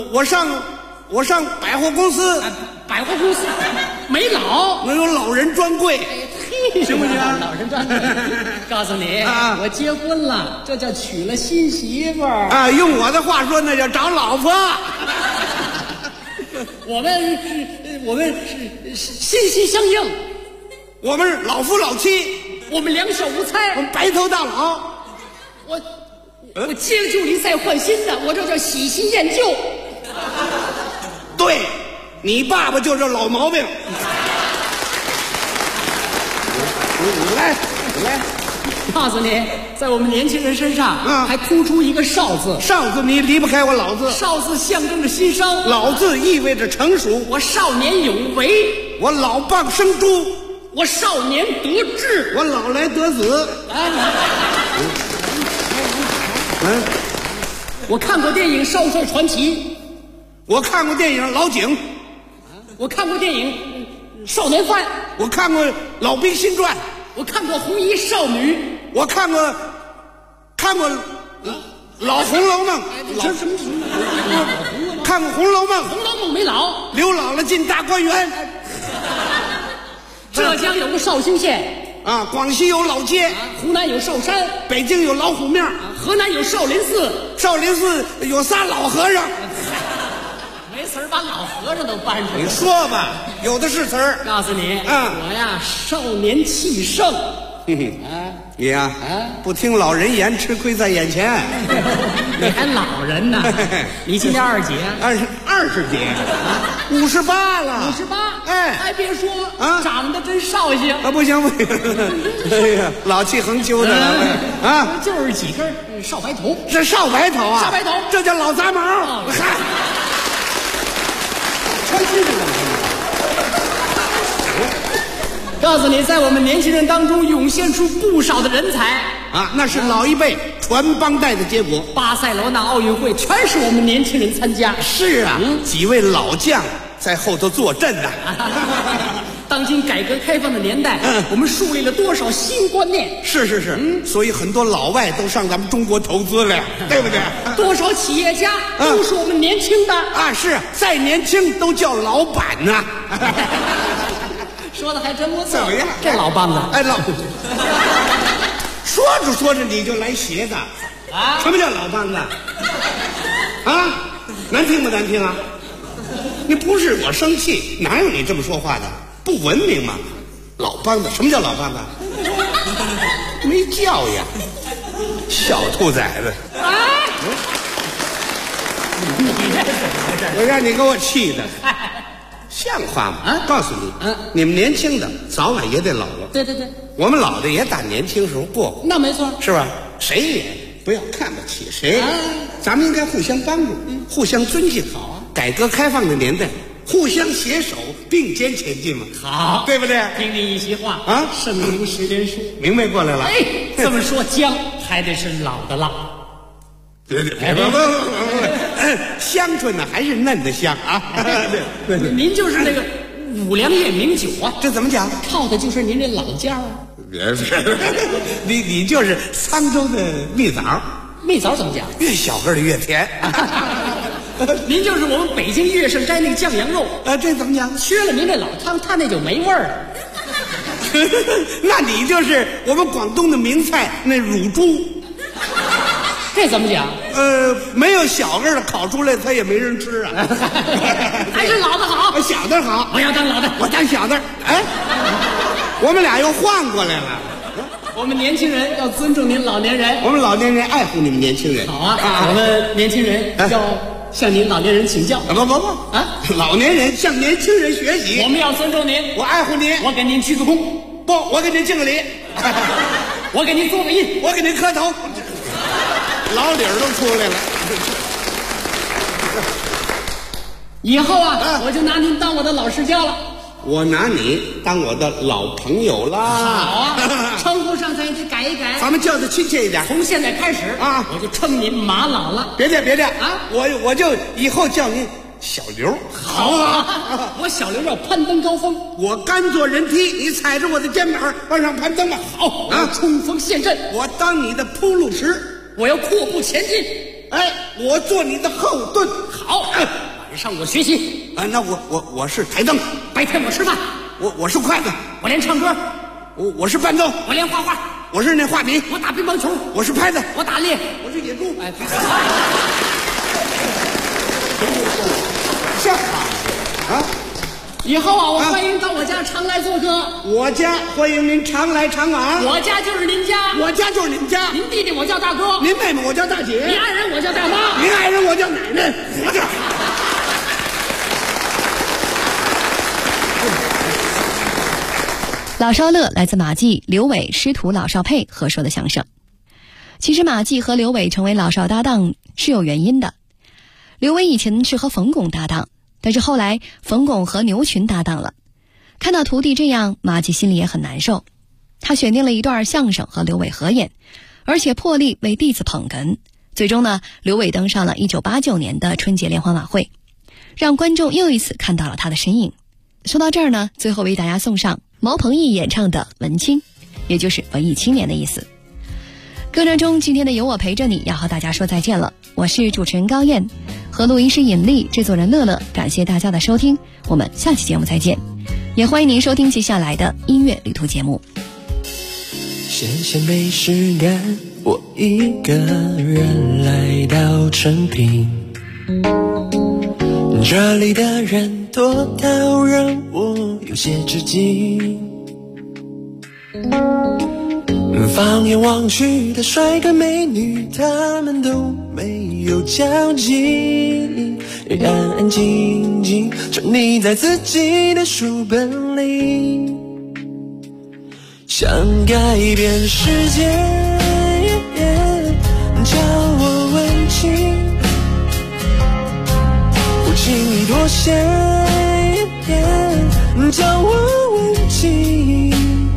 百货公司， 百货公司没老， 我有老人专柜，行不行？ 老人专柜，告诉你，我结婚了，这叫娶了新媳妇儿啊！用我的话说，那叫找老婆。 我们是心心相印， 我们是老夫老妻， 我们两小无猜， 我们白头到老。 我接了旧离再换新的，我这叫喜新厌旧。 对，你爸爸就这老毛病。你来。 告诉你，在我们年轻人身上，还突出一个少字。 少字你离不开我老字。 少字象征着新生， 老字意味着成熟。 我少年有为， 我老蚌生珠。 我少年得志， 我老来得子。 我看过电影《少帅传奇》， 我看过电影《老井》， 我看过电影《少年犯》， 我看过《老兵新传》， 我看过《红衣少女》， 我看过老《红楼梦》。 什么？ 看过《红楼梦》？ 《红楼梦》没老， 刘姥姥进大观园。 浙江有个绍兴县。 广西有老街， 湖南有寿山， 北京有老虎面， 河南有少林寺， 少林寺有仨老和尚。 没词儿把老和尚都搬出来。 你说吧，有的是词儿。 告诉你，我呀少年气盛。 你呀，不听老人言，吃亏在眼前。 你还老人呢？你今年20几 ？20几，58了。 58， 哎， 还别说长得真绍兴。 不行。哎呀，老气横秋的了就是几根少白头。 这少白头啊？ 少白头， 这叫老杂毛。 嗨，穿新的。告诉你，在我们年轻人当中涌现出不少的人才那是老一辈传帮带的结果。 巴塞罗那奥运会全是我们年轻人参加。 是啊，几位老将在后头坐镇呢。 当今改革开放的年代，我们树立了多少新观念？ 是，所以很多老外都上咱们中国投资了呀，对不对？ 多少企业家都是我们年轻的是再年轻都叫老板呢。 说的还真不错。 怎么样？ 这老梆子， 说着你就来邪的什么叫老梆子难听不难听啊？你不是我生气，哪有你这么说话的？不文明吗？老梆子，什么叫老梆子？没教养，小兔崽子！我让你给我气的。像话吗？告诉你，你们年轻的早晚也得老了。 对， 我们老的也打年轻时候过， 那没错， 是吧？谁也不要看不起谁，咱们应该互相帮助，互相尊敬。好，改革开放的年代，互相携手并肩前进嘛。 好， 对不对？ 听你一席话圣明10连书， 明白过来了。 这么说姜还得是老的辣。 对，香椿呢还是嫩的香啊！对， 您就是那个五粮液名酒啊， 这怎么讲？ 泡的就是您这老家啊。 你就是沧州的蜜枣。 蜜枣怎么讲？ 越小个的越甜。 您就是我们北京乐圣斋那个酱羊肉这怎么讲？ 缺了您这老汤，它那就没味儿了。 那你就是我们广东的名菜那乳猪。 这怎么讲？ 没有小个的烤出来，它也没人吃啊。 还是老的好， 小的好。 我要当老的， 我当小的。我们俩又换过来了。 我们年轻人要尊重您老年人， 我们老年人爱护你们年轻人。 好我们年轻人要向您老年人请教。 不老年人向年轻人学习。 我们要尊重您， 我爱护您， 我给您鞠个躬。 不，我给您敬个礼。 我给您做个揖， 我给您磕头。老理儿都出来了。 以后我就拿您当我的老师教了。 我拿你当我的老朋友啦。 好称呼上咱也得改一改， 咱们叫的亲切一点。 从现在开始我就称您马老了。 别介我就以后叫您小刘。 好啊，我小刘要攀登高峰， 我甘做人梯，你踩着我的肩膀往上攀登吧。 好啊，冲锋陷阵， 我当你的铺路石， 我要阔步前进。 哎，我做你的后盾。 好，晚上我学习。 啊，那我是台灯， 白天我吃饭。 我是筷子， 我练唱歌。 我是伴奏， 我练画画。 我是那画笔， 我打乒乓球。 我是拍子， 我打猎， 我是野猪。 哎， 像啊！ 以后啊，我欢迎到我家常来做客。 我家欢迎您常来常往。 我家就是您家， 我家就是您家。 您弟弟我叫大哥， 您妹妹我叫大姐， 您爱人我叫大妈， 您爱人我叫奶奶。活着。 老少乐来自马季、刘伟师徒老少配合说的相声。其实马季和刘伟成为老少搭档是有原因的。刘伟以前是和冯巩搭档，但是后来冯巩和牛群搭档了。看到徒弟这样，马季心里也很难受。他选定了一段相声和刘伟合演，而且破例为弟子捧哏。最终呢，刘伟登上了1989年的春节联欢晚会，让观众又一次看到了他的身影。说到这儿呢，最后为大家送上毛鹏毅演唱的《文青》，也就是文艺青年的意思。歌声中，今天的有我陪着你要和大家说再见了。我是主持人高燕，和录音师尹丽，制作人乐乐，感谢大家的收听，我们下期节目再见。也欢迎您收听接下来的音乐旅途节目。 闲闲没事干，我一个人来到成品，这里的人多到让我有些吃惊。放眼望去的帅哥美女，他们都没有交集，安安静静沉溺在自己的书本里，想改变世界，叫我文青，不轻易妥协，叫我文青。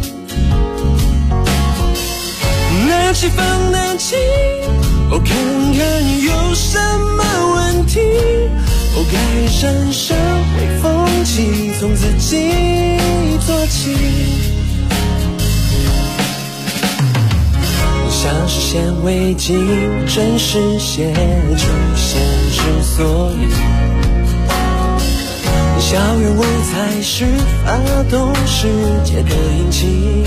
拿起放大镜，看看有什么问题，改善社会风气，从自己做起。想实现危机，真实写出现实所以，校园舞才是发动世界的引擎。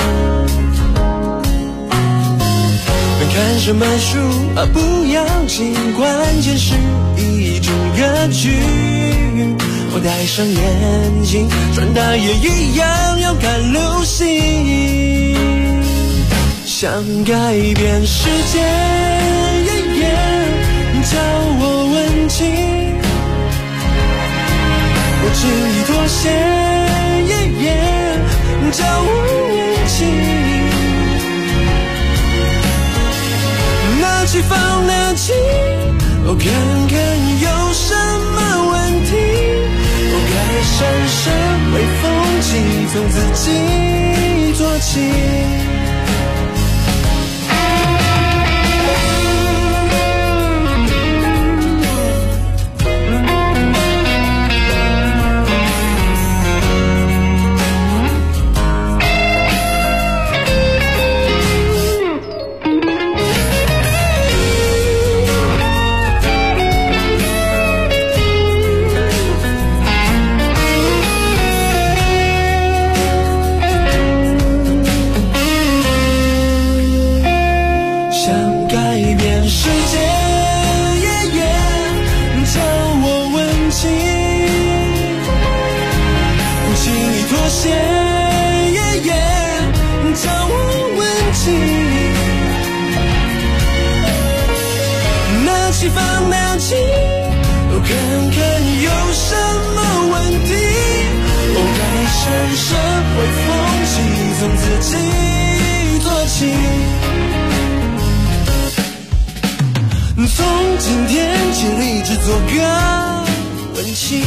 看什么书不要紧，关键是一种歌剧。我戴上眼镜，穿搭也一样要看流行。想改变世界，叫我文青，不轻易妥协，叫我文青。拿起放大镜，看看有什么问题，改善社会风气，从自己做起。放大镜，看看有什么问题，改善社会风气，从自己做起。从今天起立志做个文青。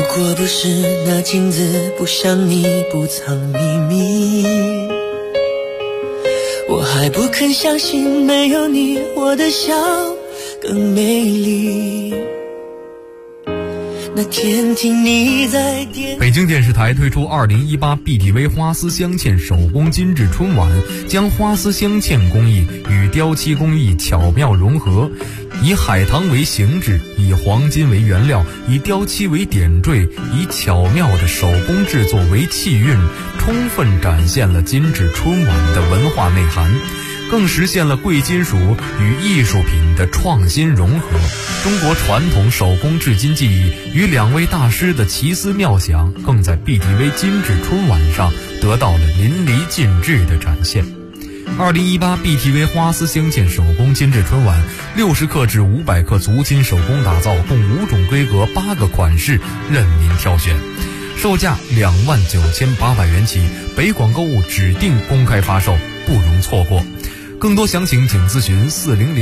果不是那镜子不像你不藏秘密，我还不肯相信没有你我的笑更美丽。那天听你在北京电视台推出2018 BTV 花丝镶嵌手工精致春晚，将花丝镶嵌工艺与雕漆工艺巧妙融合，以海棠为形制，以黄金为原料，以雕漆为点缀，以巧妙的手工制作为气韵，充分展现了精致春晚的文化内涵，更实现了贵金属与艺术品的创新融合。中国传统手工制金技艺与2位大师的奇思妙想，更在 BTV 精致春晚上得到了淋漓尽致的展现。2018 BTV 花丝镶嵌手工精致春晚，60克至500克足金手工打造，共5种规格8个款式，任您挑选，售价29800元起，北广购物指定公开发售，不容错过。更多详情请咨询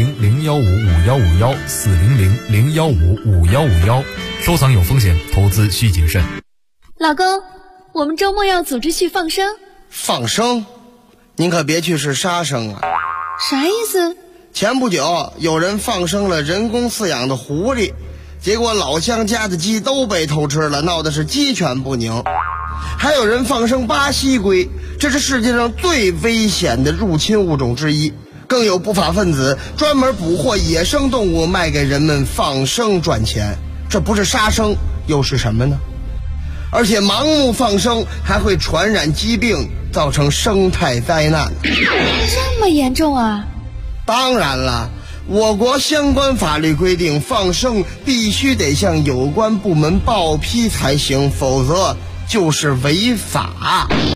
400-015-5151，400-015-5151。收藏有风险，投资需谨慎。 老公，我们周末要组织去放生。 放生？您可别去是杀生啊！ 啥意思？ 前不久有人放生了人工饲养的狐狸，结果老乡家的鸡都被偷吃了，闹得是鸡犬不宁。还有人放生巴西龟，这是世界上最危险的入侵物种之一。更有不法分子专门捕获野生动物卖给人们放生赚钱，这不是杀生又是什么呢？而且盲目放生还会传染疾病，造成生态灾难。 这么严重啊？ 当然了，我国相关法律规定，放生必须得向有关部门报批才行，否则就是违法。